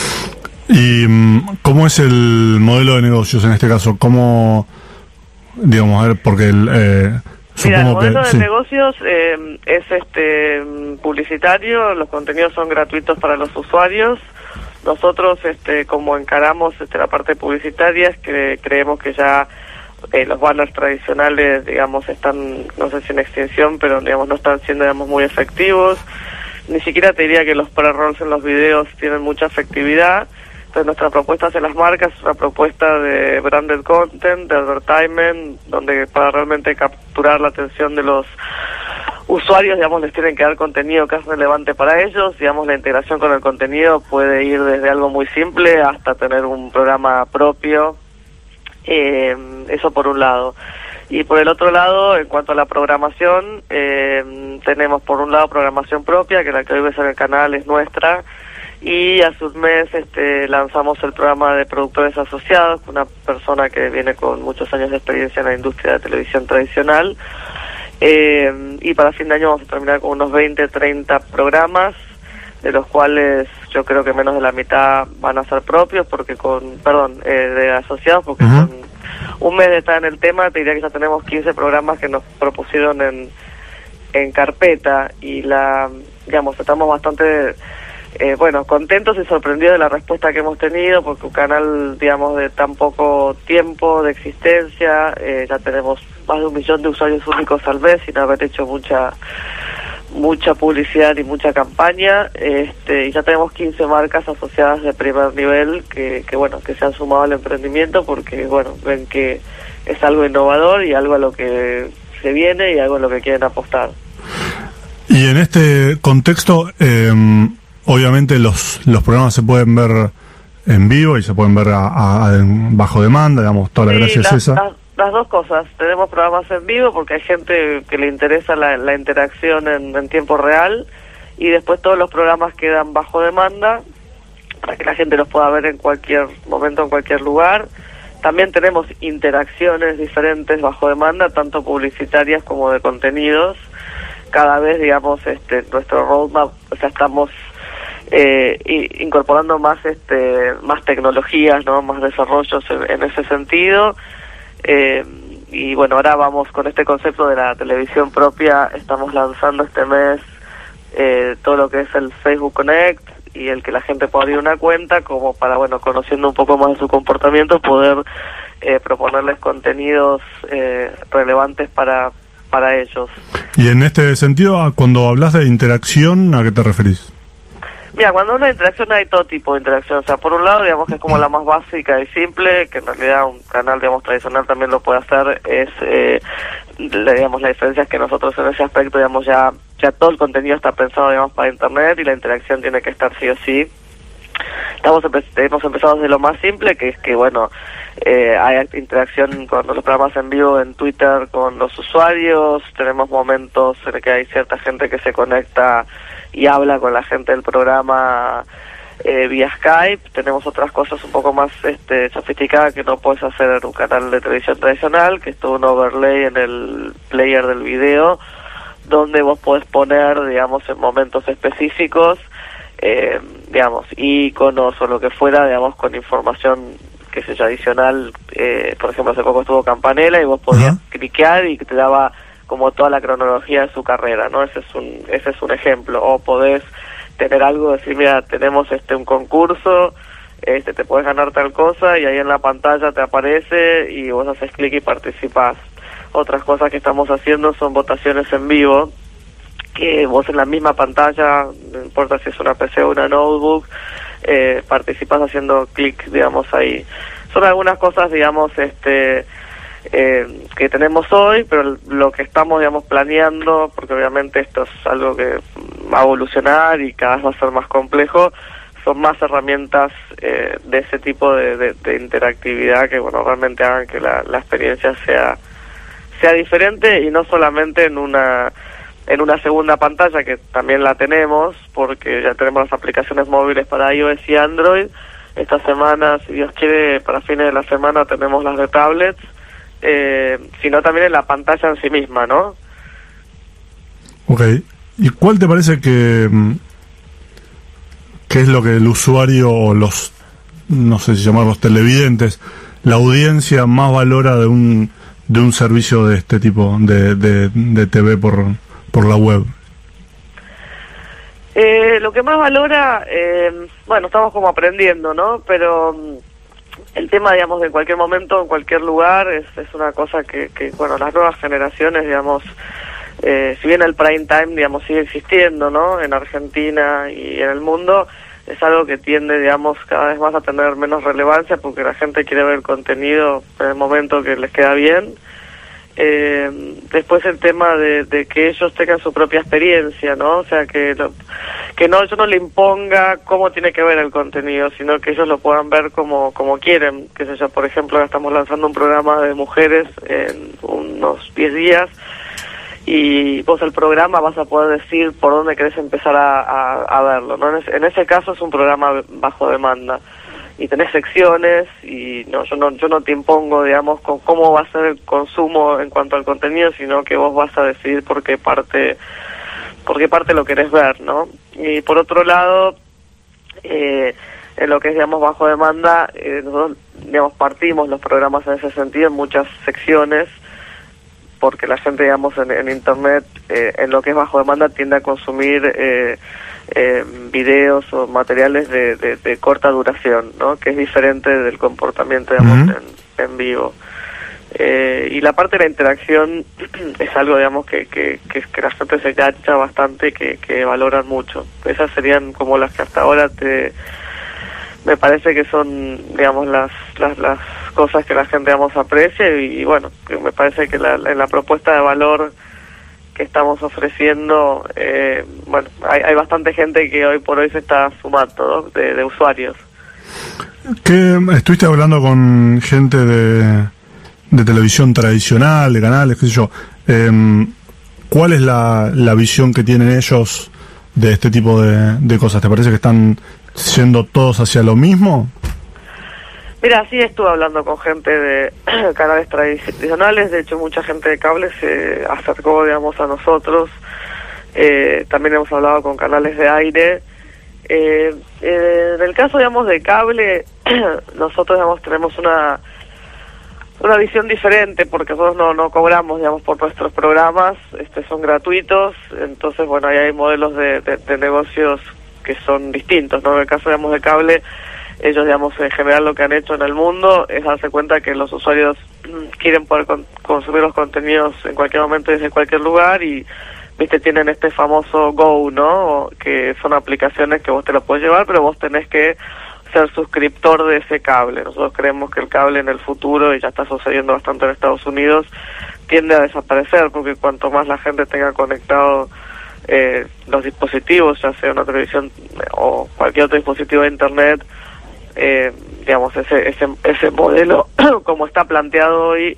¿Y cómo es el modelo de negocios en este caso? ¿Cómo, digamos, a ver, porque mira, el modelo de negocios es publicitario, los contenidos son gratuitos para los usuarios. Nosotros, como encaramos la parte publicitaria, es que creemos que ya los banners tradicionales, digamos, están, no sé si en extinción, pero digamos no están siendo, digamos, muy efectivos. Ni siquiera te diría que los pre-rolls en los videos tienen mucha efectividad. Entonces nuestra propuesta hacia las marcas es una propuesta de branded content, de advertisement, donde para realmente capturar la atención de los usuarios, digamos, les tienen que dar contenido que es relevante para ellos. Digamos, la integración con el contenido puede ir desde algo muy simple hasta tener un programa propio. Eso por un lado. Y por el otro lado, en cuanto a la programación, tenemos por un lado programación propia, que la que hoy ves en el canal es nuestra, y hace un mes lanzamos el programa de productores asociados, una persona que viene con muchos años de experiencia en la industria de televisión tradicional, y para fin de año vamos a terminar con unos 20-30 programas, de los cuales yo creo que menos de la mitad van a ser propios, de asociados, porque con un mes de estar en el tema, te diría que ya tenemos 15 programas que nos propusieron en carpeta, y digamos, estamos bastante contentos y sorprendidos de la respuesta que hemos tenido, porque un canal, digamos, de tan poco tiempo de existencia, ya tenemos más de 1 millón de usuarios únicos al mes sin haber hecho mucha publicidad y mucha campaña, y ya tenemos 15 marcas asociadas de primer nivel que se han sumado al emprendimiento porque, ven que es algo innovador y algo a lo que se viene y algo a lo que quieren apostar. Y en este contexto, obviamente los programas se pueden ver en vivo y se pueden ver bajo demanda, digamos, toda la gracia es esa. Las dos cosas. Tenemos programas en vivo porque hay gente que le interesa la interacción en tiempo real, y después todos los programas quedan bajo demanda, para que la gente los pueda ver en cualquier momento, en cualquier lugar. También tenemos interacciones diferentes bajo demanda, tanto publicitarias como de contenidos. Cada vez, digamos, nuestro roadmap, o sea, estamos incorporando más tecnologías, ¿no? Más desarrollos en ese sentido. Y bueno, ahora vamos con este concepto de la televisión propia. Estamos lanzando este mes todo lo que es el Facebook Connect y el que la gente pueda abrir una cuenta, como para, bueno, conociendo un poco más de su comportamiento, poder proponerles contenidos relevantes para ellos. Y en este sentido, cuando hablas de interacción, ¿a qué te referís? Mira, cuando hablo de interacción hay todo tipo de interacción. O sea, por un lado, digamos que es como la más básica y simple, que en realidad un canal, digamos, tradicional también lo puede hacer, es, digamos, la diferencia es que nosotros en ese aspecto, digamos, ya todo el contenido está pensado, digamos, para internet y la interacción tiene que estar sí o sí. Hemos empezado desde lo más simple, que es que, bueno, hay interacción con los programas en vivo en Twitter con los usuarios, tenemos momentos en que hay cierta gente que se conecta y habla con la gente del programa vía Skype. Tenemos otras cosas un poco más sofisticadas que no puedes hacer en un canal de televisión tradicional, que es todo un overlay en el player del video, donde vos podés poner, digamos, en momentos específicos, digamos, iconos o lo que fuera, digamos, con información, qué sé yo, adicional. Por ejemplo, hace poco estuvo Campanella y vos podías cliquear y te daba como toda la cronología de su carrera, ¿no? Ese es un ejemplo. O podés tener algo, decir, mira, tenemos un concurso, te podés ganar tal cosa, y ahí en la pantalla te aparece y vos haces clic y participás. Otras cosas que estamos haciendo son votaciones en vivo, que vos en la misma pantalla, no importa si es una PC o una notebook, participás haciendo clic, digamos, ahí. Son algunas cosas, digamos, que tenemos hoy, pero lo que estamos, digamos, planeando, porque obviamente esto es algo que va a evolucionar y cada vez va a ser más complejo, son más herramientas de ese tipo de interactividad que, bueno, realmente hagan que la experiencia sea diferente, y no solamente en una segunda pantalla, que también la tenemos, porque ya tenemos las aplicaciones móviles para iOS y Android. Esta semana, si Dios quiere, para fines de la semana tenemos las de tablets, sino también en la pantalla en sí misma, ¿no? Ok. ¿Y cuál te parece que es lo que el usuario o los, no sé si llamarlos televidentes, la audiencia más valora de un servicio de este tipo de TV por la web? Lo que más valora, bueno, estamos como aprendiendo, ¿no? Pero el tema, digamos, de cualquier momento, en cualquier lugar, es una cosa que bueno, las nuevas generaciones, digamos, si bien el prime time, digamos, sigue existiendo, ¿no? En Argentina y en el mundo, es algo que tiende, digamos, cada vez más a tener menos relevancia, porque la gente quiere ver el contenido en el momento que les queda bien. Después el tema de que ellos tengan su propia experiencia, ¿no? O sea, que yo no le imponga cómo tiene que ver el contenido, sino que ellos lo puedan ver como quieren. Que sé yo, por ejemplo, ahora estamos lanzando un programa de mujeres en unos 10 días, y vos el programa vas a poder decir por dónde querés empezar a verlo, ¿no? En ese caso es un programa bajo demanda, y tenés secciones, y yo no te impongo, digamos, con cómo va a ser el consumo en cuanto al contenido, sino que vos vas a decidir por qué parte lo querés ver, ¿no? Y por otro lado, en lo que es, digamos, bajo demanda, nosotros, digamos, partimos los programas en ese sentido en muchas secciones, porque la gente, digamos, en internet, en lo que es bajo demanda, tiende a consumir videos o materiales de corta duración, ¿no? Que es diferente del comportamiento, digamos, en vivo. Y la parte de la interacción es algo, digamos, que la gente se engancha bastante, que valoran mucho. Esas serían como las que hasta ahora me parece que son, digamos, las cosas que la gente, digamos, aprecia, y bueno, que me parece que en la propuesta de valor que estamos ofreciendo, bueno, hay bastante gente que hoy por hoy se está sumando, ¿no? de usuarios. ¿Qué estuviste hablando con gente de televisión tradicional, de canales, qué sé yo? ¿Cuál es la visión que tienen ellos de este tipo de cosas? ¿Te parece que están yendo todos hacia lo mismo? Mira, sí estuve hablando con gente de canales tradicionales, de hecho mucha gente de cable se acercó, digamos, a nosotros. También hemos hablado con canales de aire. En el caso, digamos, de cable, nosotros, digamos, tenemos una visión diferente, porque nosotros no cobramos, digamos, por nuestros programas, son gratuitos. Entonces, bueno, ahí hay modelos de negocios que son distintos, ¿no? En el caso, digamos, de cable, ellos, digamos, en general lo que han hecho en el mundo es darse cuenta que los usuarios quieren poder consumir los contenidos en cualquier momento desde cualquier lugar y, viste, tienen este famoso Go, ¿no? Que son aplicaciones que vos te lo puedes llevar, pero vos tenés que ser suscriptor de ese cable. Nosotros creemos que el cable en el futuro, y ya está sucediendo bastante en Estados Unidos, tiende a desaparecer, porque cuanto más la gente tenga conectado los dispositivos, ya sea una televisión o cualquier otro dispositivo de internet, digamos, ese modelo como está planteado hoy,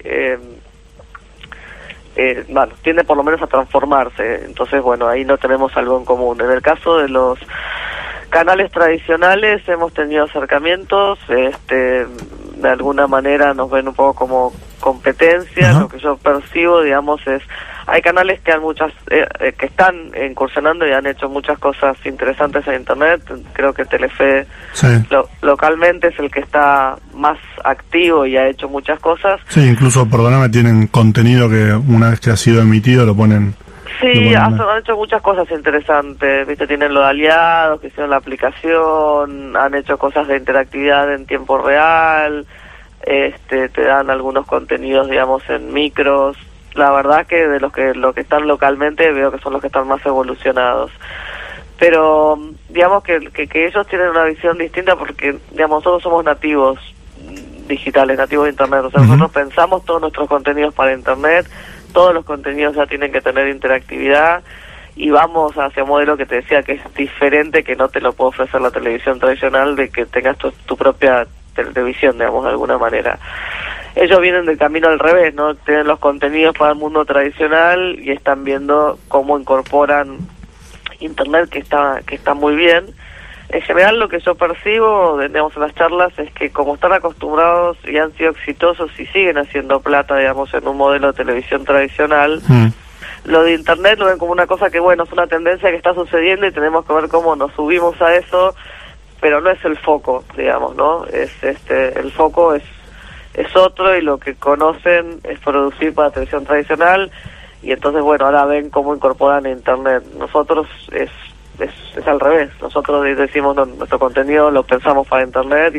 bueno, tiende por lo menos a transformarse. Entonces, bueno, ahí no tenemos algo en común. En el caso de los canales tradicionales hemos tenido acercamientos, de alguna manera nos ven un poco como competencia. Lo que yo percibo, digamos, es hay canales que que están incursionando y han hecho muchas cosas interesantes en internet. Creo que Telefe localmente es el que está más activo y ha hecho muchas cosas. Sí, incluso, perdóname, tienen contenido que una vez que ha sido emitido lo ponen. Sí, han hecho muchas cosas interesantes, viste, tienen lo de aliados, que hicieron la aplicación, han hecho cosas de interactividad en tiempo real, te dan algunos contenidos, digamos, en micros. La verdad que de los que están localmente veo que son los que están más evolucionados. Pero digamos que ellos tienen una visión distinta porque, digamos, nosotros somos nativos digitales, nativos de internet. O sea, nosotros pensamos todos nuestros contenidos para internet, todos los contenidos ya tienen que tener interactividad y vamos hacia un modelo que te decía que es diferente, que no te lo puede ofrecer la televisión tradicional, de que tengas tu propia televisión, digamos, de alguna manera. Ellos vienen del camino al revés, ¿no? Tienen los contenidos para el mundo tradicional y están viendo cómo incorporan internet, que está muy bien. En general, lo que yo percibo, digamos, en las charlas es que como están acostumbrados y han sido exitosos y siguen haciendo plata, digamos, en un modelo de televisión tradicional, lo de internet lo ven como una cosa que, bueno, es una tendencia que está sucediendo y tenemos que ver cómo nos subimos a eso, pero no es el foco, digamos, ¿no? El foco es otro, y lo que conocen es producir para televisión tradicional, y entonces, bueno, ahora ven cómo incorporan internet. Nosotros es al revés. Nosotros decimos, no, nuestro contenido lo pensamos para internet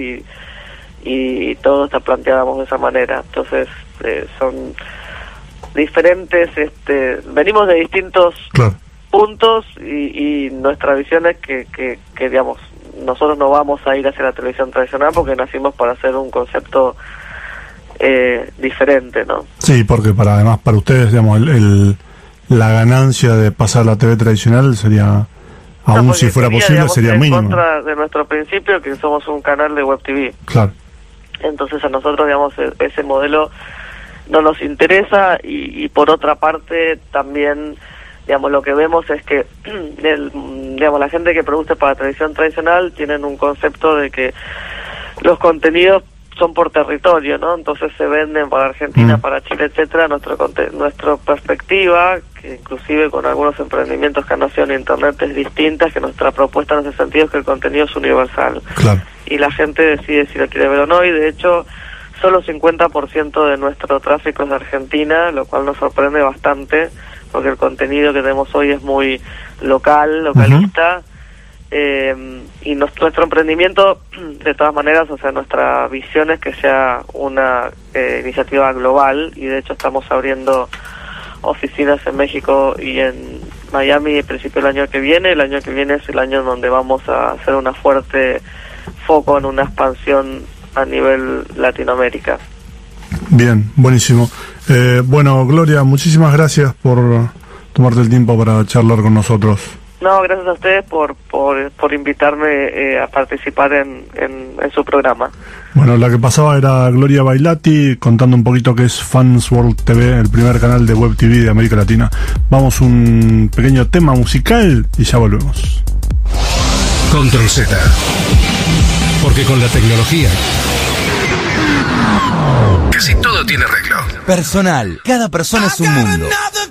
y todo está planteado de esa manera. Entonces, son diferentes, venimos de distintos puntos y nuestra visión es que digamos, nosotros no vamos a ir hacia la televisión tradicional porque nacimos para hacer un concepto diferente, ¿no? Sí, porque además para ustedes, digamos, la ganancia de pasar a la TV tradicional sería, aún si fuera posible, digamos, sería mínima. En contra de nuestro principio, que somos un canal de Web TV. Claro. Entonces a nosotros, digamos, ese modelo no nos interesa, y por otra parte también, digamos, lo que vemos es que digamos, la gente que produce para televisión tradicional tienen un concepto de que los contenidos son por territorio, ¿no? Entonces se venden para Argentina, para Chile, etcétera. Nuestra perspectiva, que inclusive con algunos emprendimientos que han nacido en internet, es distinta, que nuestra propuesta en ese sentido es que el contenido es universal. Claro. Y la gente decide si lo quiere ver o no, y de hecho solo 50% de nuestro tráfico es de Argentina, lo cual nos sorprende bastante, porque el contenido que tenemos hoy es muy localista. Y nuestro emprendimiento, de todas maneras, o sea, nuestra visión es que sea una iniciativa global, y de hecho estamos abriendo oficinas en México y en Miami a principio del año que viene. El año que viene es el año en donde vamos a hacer una fuerte foco en una expansión a nivel Latinoamérica. Bien, buenísimo. Bueno, Gloria, muchísimas gracias por tomarte el tiempo para charlar con nosotros. No, gracias a ustedes por invitarme a participar en su programa. Bueno, la que pasaba era Gloria Bailati contando un poquito qué es Fans World TV, el primer canal de web TV de América Latina. Vamos un pequeño tema musical y ya volvemos. Control Z. Porque con la tecnología casi todo tiene arreglo. Personal. Cada persona es un mundo.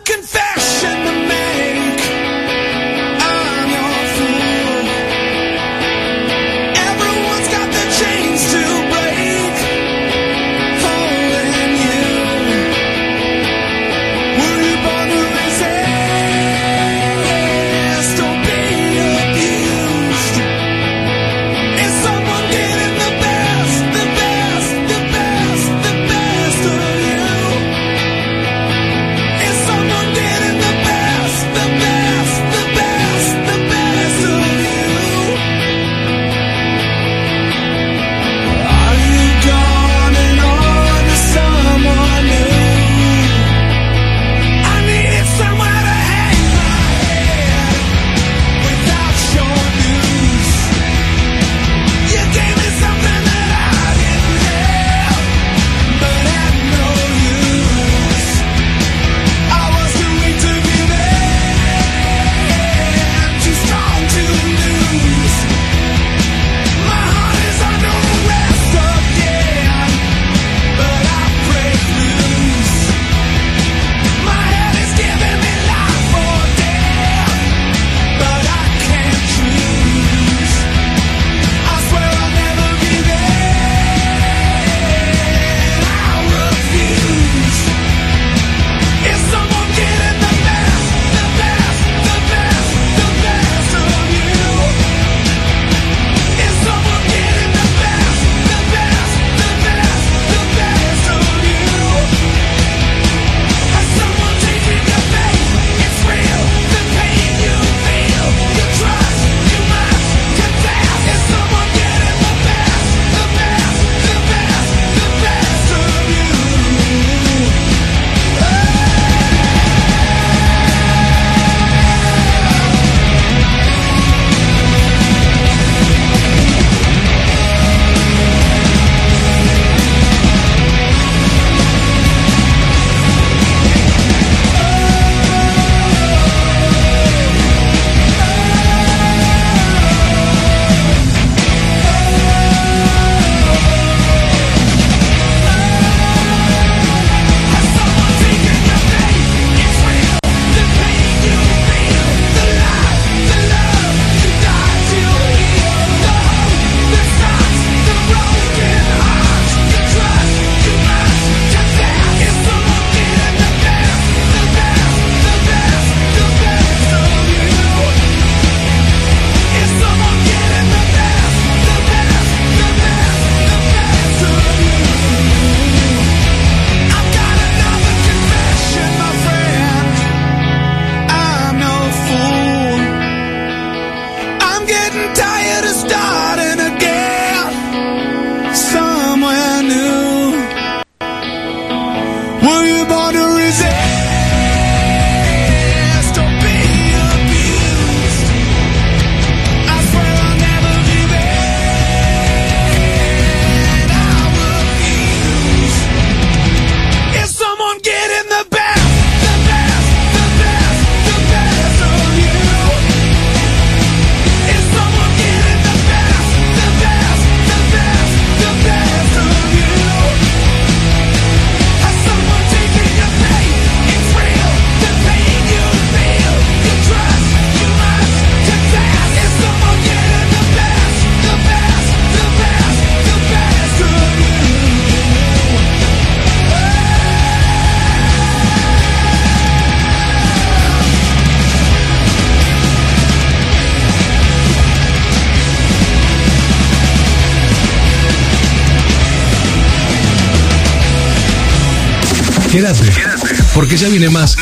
Quédate, porque ya viene más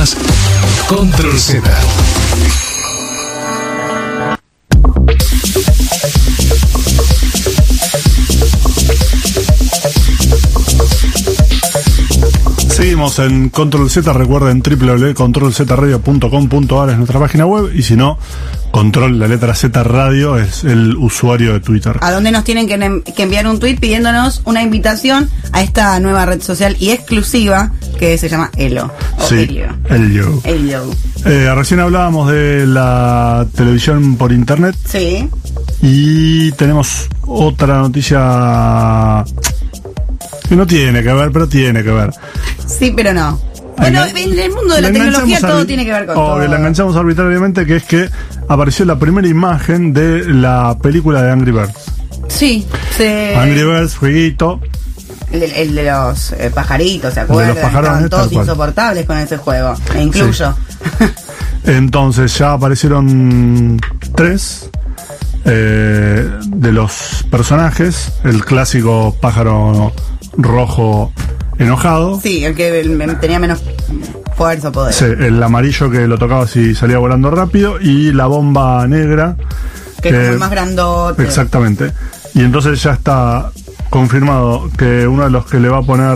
Control Z. Estamos en Control Z, recuerden www.controlzradio.com.ar es nuestra página web, y si no, Control, la letra Z Radio es el usuario de Twitter. A donde nos tienen que enviar un tweet pidiéndonos una invitación a esta nueva red social y exclusiva que se llama Elo. Sí, Elio. Recién hablábamos de la televisión por internet. Sí. Y tenemos otra noticia que no tiene que ver, pero tiene que ver. Sí, pero no. Bueno, en el mundo de la tecnología todo tiene que ver con todo. La enganchamos arbitrariamente, que es que apareció la primera imagen de la película de Angry Birds. Sí. Angry Birds, jueguito. El de los pajaritos, ¿se acuerdan? Estaban todos insoportables con ese juego. Me incluyo. Sí. Entonces ya aparecieron 3 de los personajes. El clásico pájaro rojo enojado. Sí, el que tenía menos fuerza o poder. Sí, el amarillo que lo tocaba si salía volando rápido, y la bomba negra que es como el más grandote. Exactamente. Y entonces ya está confirmado que uno de los que le va a poner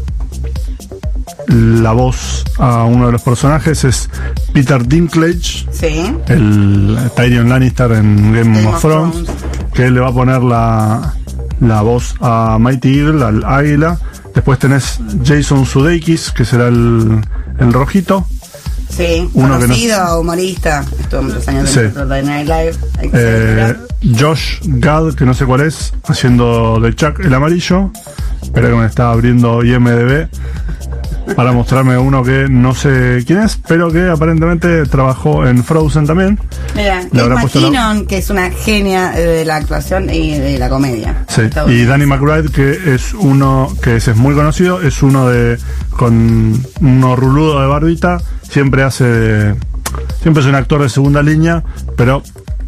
la voz a uno de los personajes es Peter Dinklage. Sí. El Tyrion Lannister en Game of Thrones, que le va a poner la voz a Mighty Eagle, al águila. Después tenés Jason Sudeikis, que será el rojito. Sí, uno conocido, humorista. Estuvo muchos años en Saturday Night Live. Josh Gad, que no sé cuál es, haciendo de Chuck el amarillo. Espera que me está abriendo IMDb para mostrarme uno que no sé quién es, pero que aparentemente trabajó en Frozen también. Mira, Kate McKinnon, que es una genia de la actuación y de la comedia. Sí, y Danny McBride, que es uno que es muy conocido, es uno con uno ruludo de barbita, siempre es un actor de segunda línea, pero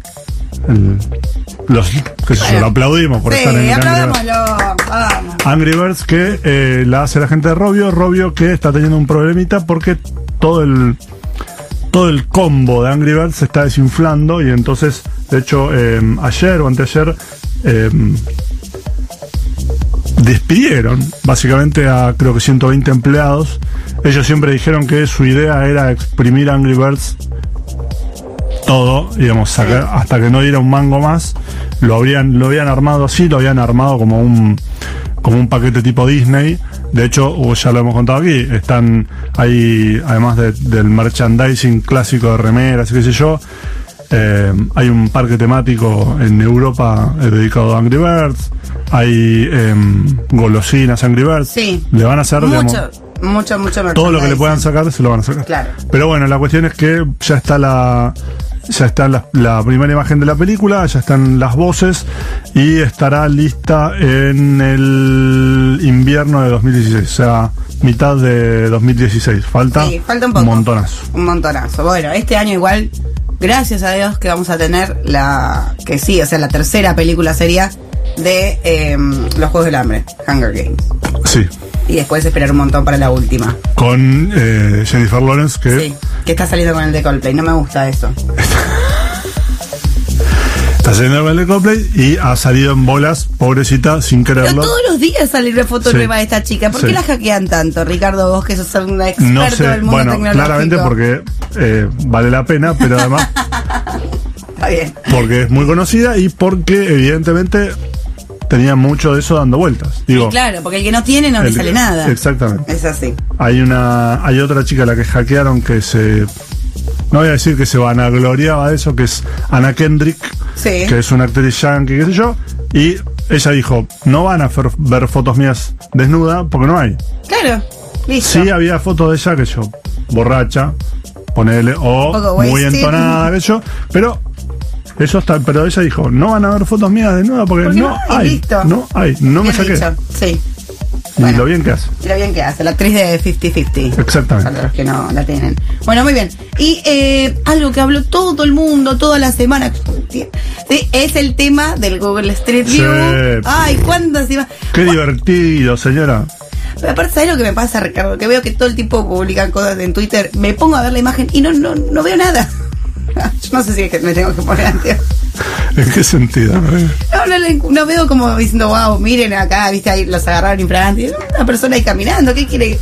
lo aplaudimos por estar en Angry Birds, que la hace la gente de Rovio, que está teniendo un problemita porque todo el combo de Angry Birds se está desinflando, y entonces, de hecho, ayer o anteayer despidieron básicamente a creo que 120 empleados. Ellos siempre dijeron que su idea era exprimir Angry Birds todo, digamos, sacar, hasta que no diera un mango más. Lo habían armado así, lo habían armado como un paquete tipo Disney. De hecho, ya lo hemos contado aquí, están ahí, además del merchandising clásico de remeras y qué sé yo, hay un parque temático en Europa dedicado a Angry Birds, hay golosinas Angry Birds. Sí. Le van a hacer mucho todo lo que le puedan sacar, se lo van a sacar. Claro. Pero bueno, la cuestión es que ya está la primera imagen de la película, ya están las voces, y estará lista en el invierno de 2016, o sea, mitad de 2016. Falta un poco. Un montonazo. Bueno, este año igual, gracias a Dios, que vamos a tener la tercera película seria de los Juegos del Hambre, Hunger Games. Sí. Y después esperar un montón para la última. Con Jennifer Lawrence, que está saliendo con el de Coldplay. No me gusta eso. Está saliendo con el de Coldplay y ha salido en bolas, pobrecita, sin quererlo. Pero todos los días sale una foto nueva de esta chica. ¿Por qué la hackean tanto, Ricardo? Vos que sos un experto del mundo tecnológico. Claramente porque vale la pena, pero además está bien. Porque es muy conocida y porque evidentemente tenía mucho de eso dando vueltas. Digo, sí, claro, porque el que no tiene no le sale nada. Exactamente. Es así. Hay otra chica a la que hackearon que no voy a decir que se vanagloriaba de eso, que es Anna Kendrick, que es una actriz yankee, qué sé yo, y ella dijo, no van a ver fotos mías desnuda porque no hay. Claro, listo. Sí había fotos de ella, que yo, borracha, ponele, o muy entonada, que yo, pero eso está, pero ella dijo, no van a ver fotos mías desnudas porque no hay. Listo. No hay, no me saqué. Sí. Y bueno, lo bien que hace. La actriz de 50-50. Exactamente. Para los que no la tienen. Bueno, muy bien. Y algo que habló todo el mundo, toda la semana, es el tema del Google Street View. Sí. Ay, ¿cuándo se iba? Qué divertido, señora. Pero aparte, ¿sabes lo que me pasa, Ricardo? Que veo que todo el tiempo publican cosas en Twitter, me pongo a ver la imagen y no veo nada. Yo no sé si es que me tengo que poner anteojos. ¿En qué sentido? No veo como diciendo, wow, miren acá, viste, ahí los agarraron infragantes. Una persona ahí caminando, ¿qué quiere?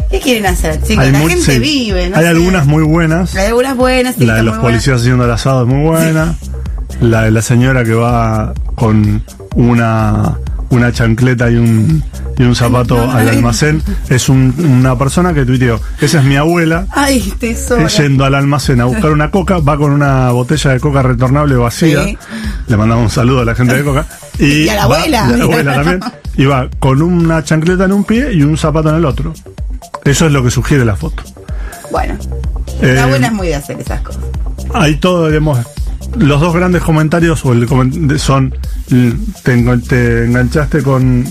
¿Qué quieren hacer, chicos? La gente vive, ¿no? Hay algunas muy buenas. Hay algunas buenas, sí. La de los policías haciendo el asado es muy buena. La de la señora que va con una chancleta y un zapato al almacén. Es una persona que tuiteó: esa es mi abuela. Ay, tesoro. Yendo al almacén a buscar una coca, va con una botella de coca retornable vacía. Sí. Le mandamos un saludo a la gente de coca. Y a la abuela. Y a la abuela también. Y va con una chancleta en un pie y un zapato en el otro. Eso es lo que sugiere la foto. Bueno, la abuela es muy de hacer esas cosas. Ahí todo, digamos, los dos grandes comentarios son: te enganchaste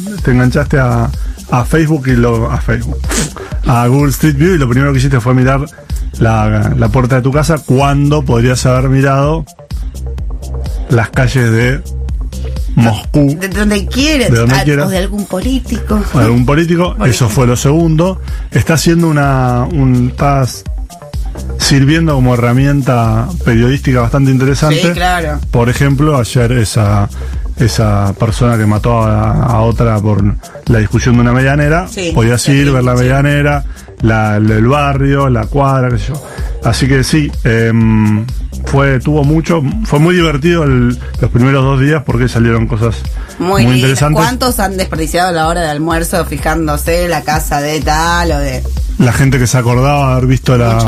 a Facebook a Google Street View, y lo primero que hiciste fue mirar la puerta de tu casa, cuando podrías haber mirado las calles de Moscú, de donde quieras, o de algún político. O de algún político. Eso fue lo segundo. Está haciendo estás sirviendo como herramienta periodística bastante interesante. Sí, claro. Por ejemplo, ayer esa persona que mató a otra por la discusión de una medianera, sí, podías ir, ver la medianera, el barrio, la cuadra, qué sé yo. Así que sí, fue muy divertido los primeros 2 días, porque salieron cosas muy interesantes. ¿Cuántos han desperdiciado la hora de almuerzo fijándose la casa de tal o de...? La gente que se acordaba de haber visto la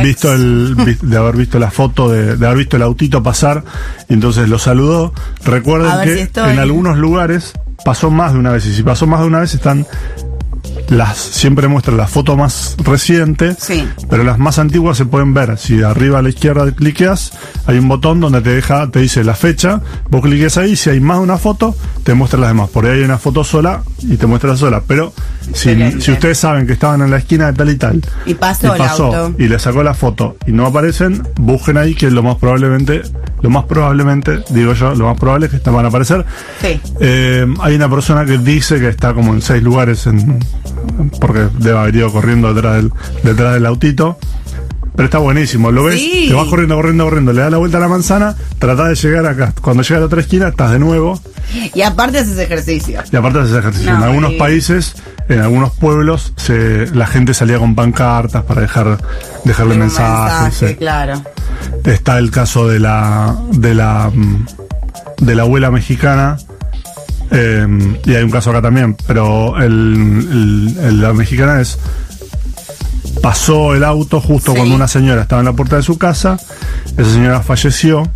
foto, de haber visto el autito pasar, y entonces lo saludó. Recuerden que en algunos lugares pasó más de una vez, y si pasó más de una vez siempre muestra la foto más reciente, sí, pero las más antiguas se pueden ver. Si arriba a la izquierda cliqueas, hay un botón donde te dice la fecha, vos cliques ahí, si hay más de una foto, te muestra las demás. Por ahí hay una foto sola y te muestra la sola, pero si ustedes saben que estaban en la esquina de tal y tal, y pasó el auto, y le sacó la foto y no aparecen, busquen ahí, que lo más probable es que van a aparecer. Sí. Hay una persona que dice que está como en 6 lugares, porque debe haber ido corriendo detrás del autito. Pero está buenísimo, lo ves, sí, te vas corriendo, le das la vuelta a la manzana, tratás de llegar acá. Cuando llegas a la otra esquina, estás de nuevo. Y aparte haces ejercicio. En algunos países, en algunos pueblos, la gente salía con pancartas para dejarle mensajes. Sí, claro. Está el caso de la abuela mexicana. Y hay un caso acá también, pero la mexicana pasó el auto justo cuando una señora estaba en la puerta de su casa. Esa señora falleció.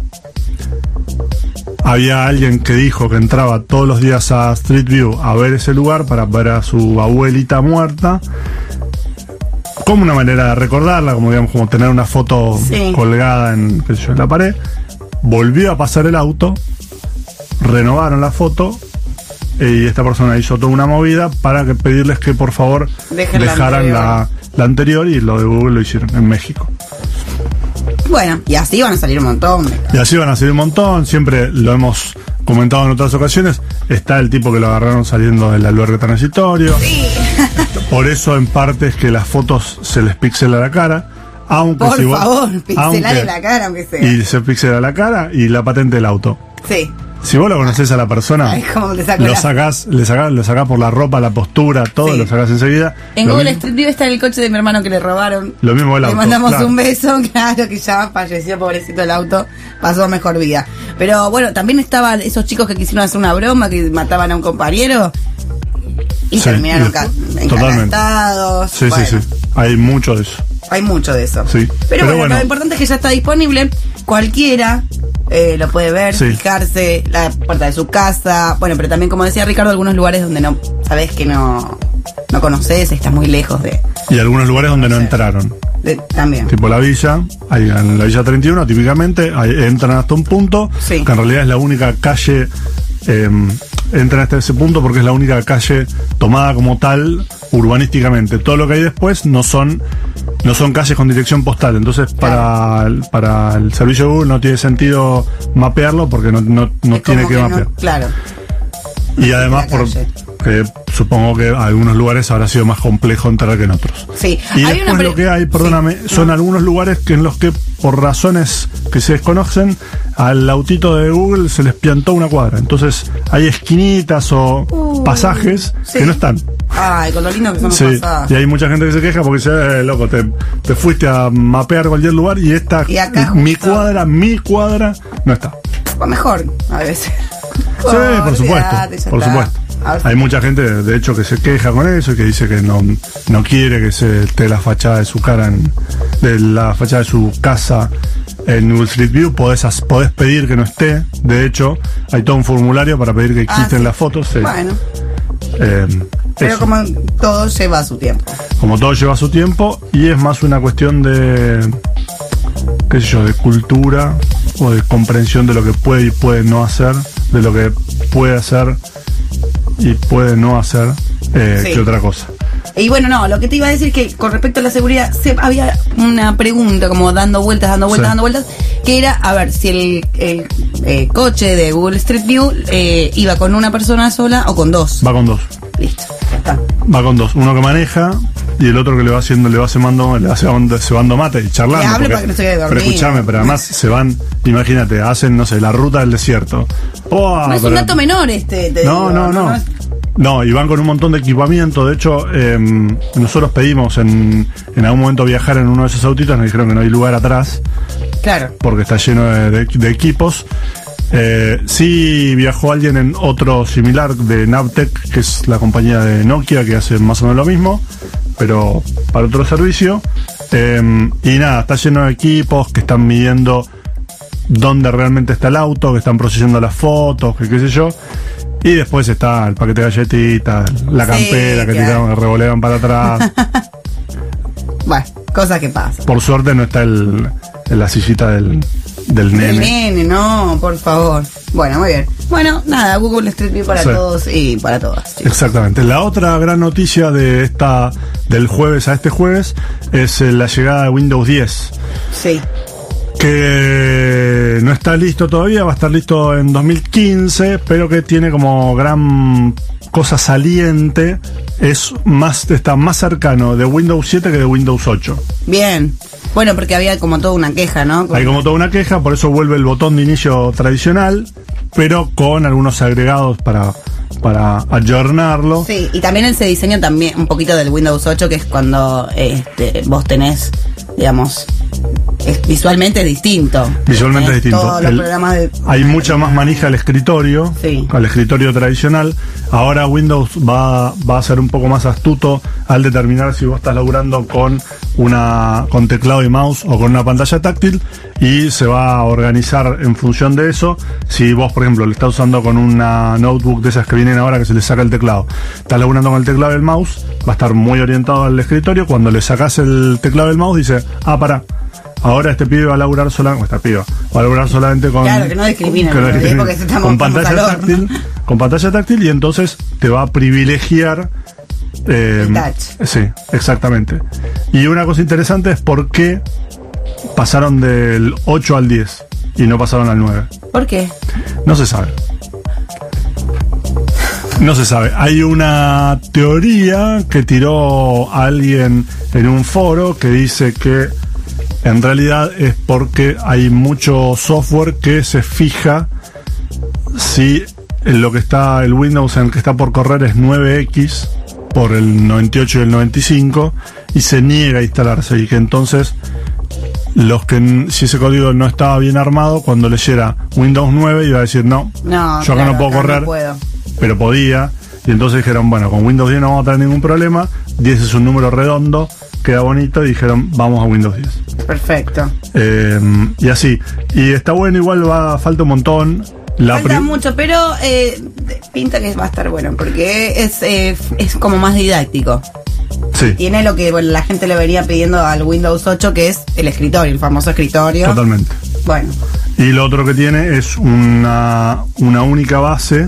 Había alguien que dijo que entraba todos los días a Street View a ver ese lugar para ver a su abuelita muerta, como una manera de recordarla, como tener una foto colgada en la pared. Volvió a pasar el auto, renovaron la foto, y esta persona hizo toda una movida para pedirles que por favor dejaran la anterior, y lo de Google lo hicieron en México. Bueno, y así van a salir un montón. Siempre lo hemos comentado en otras ocasiones. Está el tipo que lo agarraron saliendo del albergue transitorio. Sí. Por eso, en parte, es que las fotos se les pixela la cara. Por favor, pixelale la cara, aunque sea. Y se pixela la cara y la patente del auto. Sí. Si vos lo conocés a la persona, lo sacás por la ropa, la postura, todo, lo sacás enseguida. En Google Street View está el coche de mi hermano que le robaron. Lo mismo el auto. Le mandamos un beso, claro, que ya falleció, pobrecito el auto, pasó mejor vida. Pero bueno, también estaban esos chicos que quisieron hacer una broma, que mataban a un compañero y terminaron encantados. Sí. Hay mucho de eso. Sí. Pero bueno, lo importante es que ya está disponible. Cualquiera lo puede ver, fijarse, la puerta de su casa. Bueno, pero también, como decía Ricardo, algunos lugares donde no sabés que no conoces, estás muy lejos de. Y algunos lugares donde no entraron. También. Tipo la villa, ahí en la Villa 31, típicamente, ahí entran hasta un punto, que en realidad es la única calle. Entran hasta ese punto porque es la única calle tomada como tal urbanísticamente. Todo lo que hay después no son calles con dirección postal. Entonces, para el servicio de Google no tiene sentido mapearlo, porque no tiene que mapear. Claro. Y además, que supongo que en algunos lugares habrá sido más complejo entrar que en otros. Sí. Y después lo que hay, perdóname, son algunos lugares en los que, por razones que se desconocen, al autito de Google se les piantó una cuadra. Entonces hay esquinitas o pasajes que no están. Ay, con lo lindo que son los pasajes. Y hay mucha gente que se queja porque dice, loco, te fuiste a mapear cualquier lugar y mi cuadra no está. O mejor, a veces. Sí, por supuesto. Hay mucha gente, de hecho, que se queja con eso y que dice que no quiere que se esté la fachada de su cara, de la fachada de su casa en Google Street View. Podés pedir que no esté. De hecho, hay todo un formulario para pedir que quiten las fotos. Sí. Bueno. Pero eso. como todo lleva su tiempo. Como todo lleva su tiempo, y es más una cuestión de, qué sé yo, de cultura o de comprensión de lo que puede y puede no hacer, de lo que puede hacer y puede no hacer, Sí. que otra cosa. Y bueno, no, lo que te iba a decir es que con respecto a la seguridad, había una pregunta como dando vueltas, que era, a ver, si el coche de Google Street View iba con una persona sola o con dos. Va con dos. Listo, ya está. Va con dos. Uno que maneja y el otro que le va cebando mate y charlando. Que hable porque, para que no se quede dormido. pero escuchame, pero además se van, imagínate, hacen, no sé, la ruta del desierto. No es un dato menor te digo, No, y van con un montón de equipamiento. De hecho, nosotros pedimos en algún momento viajar en uno de esos autitos. Nos dijeron que no hay lugar atrás. Claro. Porque está lleno de equipos. Sí viajó alguien en otro similar de Navtec, que es la compañía de Nokia, que hace más o menos lo mismo, pero para otro servicio. Y nada, está lleno de equipos que están midiendo dónde realmente está el auto, que están procesando las fotos, que qué sé yo. Y después está el paquete de galletitas, la campera que tiraron, que revolean para atrás. Bueno, cosas que pasan. Por suerte no está en la sillita del nene. El nene, no, por favor. Bueno, muy bien. Bueno, nada, Google Street View para todos y para todas, chicos. Exactamente. La otra gran noticia del jueves a este jueves es la llegada de Windows 10. Sí. Que no está listo todavía, va a estar listo en 2015, pero que tiene como gran cosa saliente, está más cercano de Windows 7 que de Windows 8. Bien. Bueno, porque había como toda una queja, ¿no? Hay como toda una queja, por eso vuelve el botón de inicio tradicional, pero con algunos agregados para ayornarlo. Sí, y también ese diseño también un poquito del Windows 8, que es cuando vos tenés, digamos, visualmente es distinto. Visualmente es distinto. Todos los programas hay mucha más manija al escritorio, al escritorio tradicional. Ahora Windows va a ser un poco más astuto al determinar si vos estás laburando con teclado y mouse o con una pantalla táctil, y se va a organizar en función de eso. Si vos, por ejemplo, lo estás usando con una notebook de esas que vienen ahora que se le saca el teclado, estás laburando con el teclado y el mouse, va a estar muy orientado al escritorio. Cuando le sacás el teclado y el mouse dice, pará, ahora este pibe va a laburar solamente con... Claro, que no discrimina, porque se está con pantalla táctil, ¿no? Con pantalla táctil, y entonces te va a privilegiar el touch. Sí, exactamente. Y una cosa interesante es por qué pasaron del 8 al 10 y no pasaron al 9. ¿Por qué? No se sabe. No se sabe. Hay una teoría que tiró alguien en un foro que dice que en realidad es porque hay mucho software que se fija si lo que está, el Windows en el que está por correr es 9X por el 98 y el 95, y se niega a instalarse, y que entonces si ese código no estaba bien armado, cuando leyera Windows 9 iba a decir yo acá no puedo correr, pero podía. Y entonces dijeron, bueno, con Windows 10 no vamos a tener ningún problema, 10 es un número redondo, queda bonito, y dijeron, vamos a Windows 10. Perfecto. Y así. Y está bueno, igual falta un montón. Falta mucho, pero pinta que va a estar bueno, porque es como más didáctico. Sí. Tiene lo que la gente le venía pidiendo al Windows 8, que es el escritorio, el famoso escritorio. Totalmente. Bueno. Y lo otro que tiene es una única base.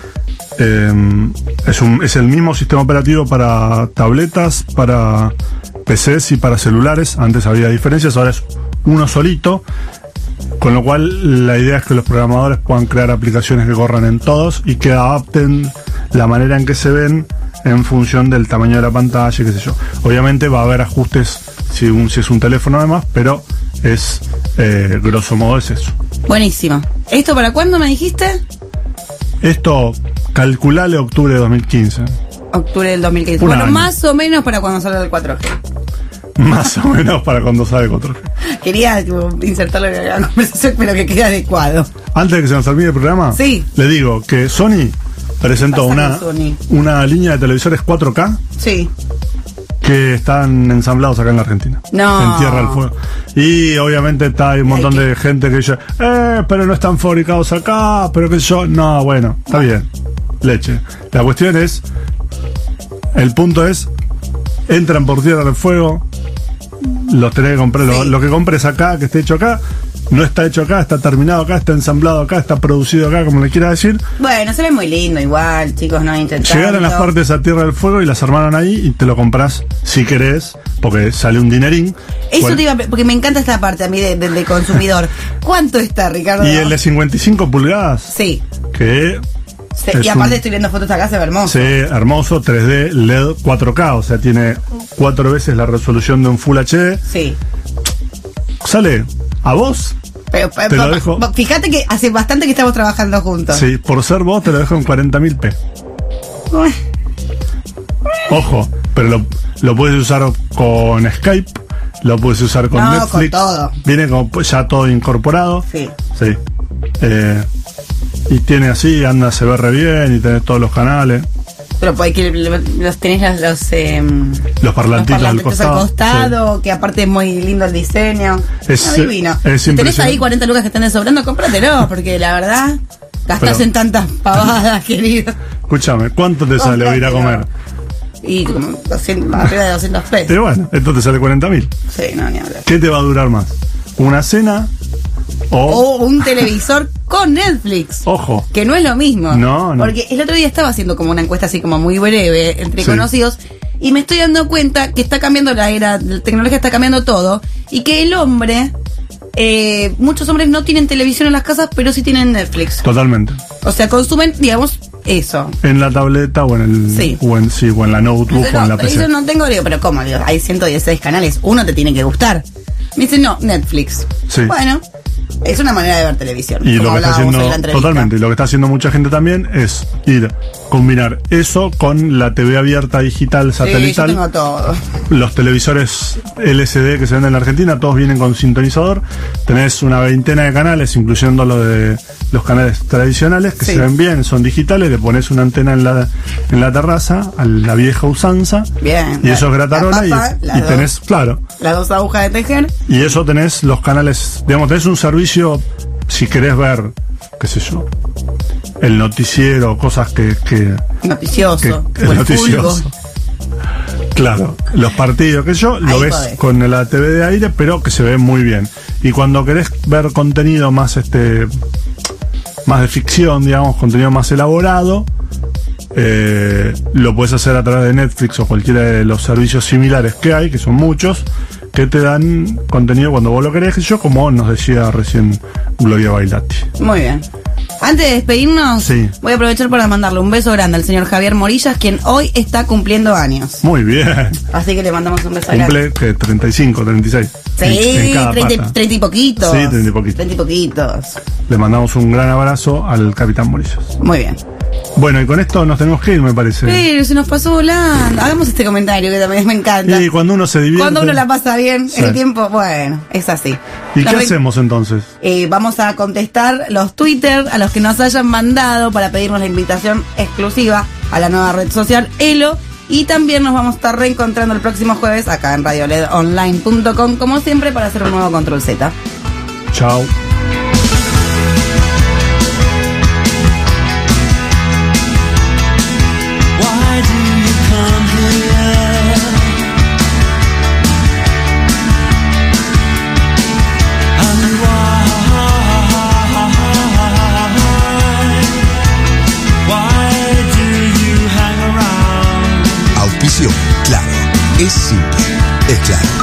Es el mismo sistema operativo para tabletas, para PCs y para celulares. Antes había diferencias, ahora es uno solito. Con lo cual, la idea es que los programadores puedan crear aplicaciones que corran en todos y que adapten la manera en que se ven en función del tamaño de la pantalla, qué sé yo. Obviamente va a haber ajustes si es un teléfono además, pero es, grosso modo es eso. Buenísimo. ¿Esto para cuándo me dijiste? Esto, calculale octubre de 2015. Octubre del 2015. Un Bueno, año. más o menos para cuando salga el 4G. Más o menos para cuando sale 4G. Quería insertarlo en la conversación, pero que quede adecuado. Antes de que se nos olvide el programa, Sí. le digo que Sony presentó Pásame, Sony. una línea de televisores 4K Sí. que están ensamblados acá en la Argentina. No. En Tierra del Fuego. Y obviamente hay un montón de gente que dice, pero no están fabricados acá, pero qué sé yo. No, bueno, está bien. Leche. La cuestión es, el punto es, entran por Tierra del Fuego, los tenés que comprar, Sí. lo que compres acá, que esté hecho acá, no está hecho acá, está terminado acá, está ensamblado acá, está producido acá, como le quiera decir. Bueno, se ve muy lindo igual, chicos, no intentando. Llegaron las partes a Tierra del Fuego y las armaron ahí y te lo compras si querés, porque sale un dinerín. Eso Bueno, te iba a porque me encanta esta parte a mí de consumidor. ¿Cuánto está, Ricardo? y el de 55 pulgadas, Sí. que es Y aparte un- estoy viendo fotos acá, se ve hermoso. sí, hermoso, 3D, LED 4K, o sea, tiene 4 veces la resolución de un Full HD. Sí. Sale a vos, Pero, Te lo dejo. Fíjate que hace bastante que estamos trabajando juntos. sí, por ser vos te lo dejo en 40.000p. Ojo, pero lo puedes usar con Skype, lo puedes usar con No, Netflix. con todo. Viene como ya todo incorporado. Sí. Sí. Y tiene así, anda, se ve re bien y tenés todos los canales, Pero puede que los tenés los parlantitos al al costado. costado, que aparte es muy lindo el diseño. Es, No, divino. es Si tenés impresionante. ahí 40 lucas que están de sobrando, cómpratelo, porque la verdad, gastás Pero- en tantas pavadas, querido. Escúchame, ¿cuánto te sale ir a comer? Y como 200, arriba de 200 pesos. Pero bueno, esto te sale 40.000. Sí, no, ni hablar. ¿Qué te va a durar más? ¿Una cena? O un televisor con Netflix. Ojo. Que no es lo mismo. No, no. Porque el otro día estaba haciendo como una encuesta así como muy breve entre Sí. conocidos y me estoy dando cuenta que está cambiando la era, la tecnología está cambiando todo y que el hombre, muchos hombres no tienen televisión en las casas, pero sí tienen Netflix. Totalmente. O sea, consumen, digamos, eso. En la tableta o en el Sí. o en la notebook Entonces, o en no, la PC. yo no tengo, digo, pero ¿cómo? Digo, hay 116 canales, uno te tiene que gustar. Me dice, no, Netflix. Sí. Bueno, es una manera de ver televisión. Y como lo que está hablábamos haciendo hoy en la entrevista. totalmente, y lo que está haciendo mucha gente también es combinar eso con la TV abierta digital Sí, yo satelital. tengo todo. Los televisores LCD que se venden en la Argentina, todos vienen con sintonizador. Tenés una veintena de canales, incluyendo los canales tradicionales, que Sí. se ven bien, son digitales. Le pones una antena en la terraza, a la vieja usanza. Bien. Y eso es La gratarola papa, y las tenés, claro. Las 2 agujas de tejer. Y eso tenés los canales, digamos, tenés un servicio, si querés ver, qué sé yo, el noticiero, cosas que Noticioso. que- o el noticioso. fútbol. Claro, los partidos, que yo, lo Ahí ves podés. con la TV de aire, pero que se ve muy bien. Y cuando querés ver contenido más más de ficción, digamos, contenido más elaborado, lo puedes hacer a través de Netflix o cualquiera de los servicios similares que hay, que son muchos, que te dan contenido cuando vos lo querés, que yo, como nos decía recién Gloria Bailati. Muy bien. Antes de despedirnos, Sí. voy a aprovechar para mandarle un beso grande al señor Javier Morillas, quien hoy está cumpliendo años. Muy bien. Así que le mandamos un beso grande. Cumple que 35, 36. Sí, en cada 30 pata. y poquitos. Sí, 30 y poquitos. 30 y poquitos. Le mandamos un gran abrazo al Capitán Morillas. Muy bien. Bueno, y con esto nos tenemos que ir, me parece. Pero se nos pasó volando. Hagamos este comentario que también me encanta. Y cuando uno se divierte. Cuando uno la pasa bien, Sí. el tiempo, bueno, es así. ¿Y Nos qué re- hacemos entonces? Vamos a contestar los Twitter a los que nos hayan mandado para pedirnos la invitación exclusiva a la nueva red social Elo. Y también nos vamos a estar reencontrando el próximo jueves acá en radioledonline.com, como siempre, para hacer un nuevo Control Z. Chao. Why do you come here? And why do you hang around? Auspicio, claro, es simple, es claro.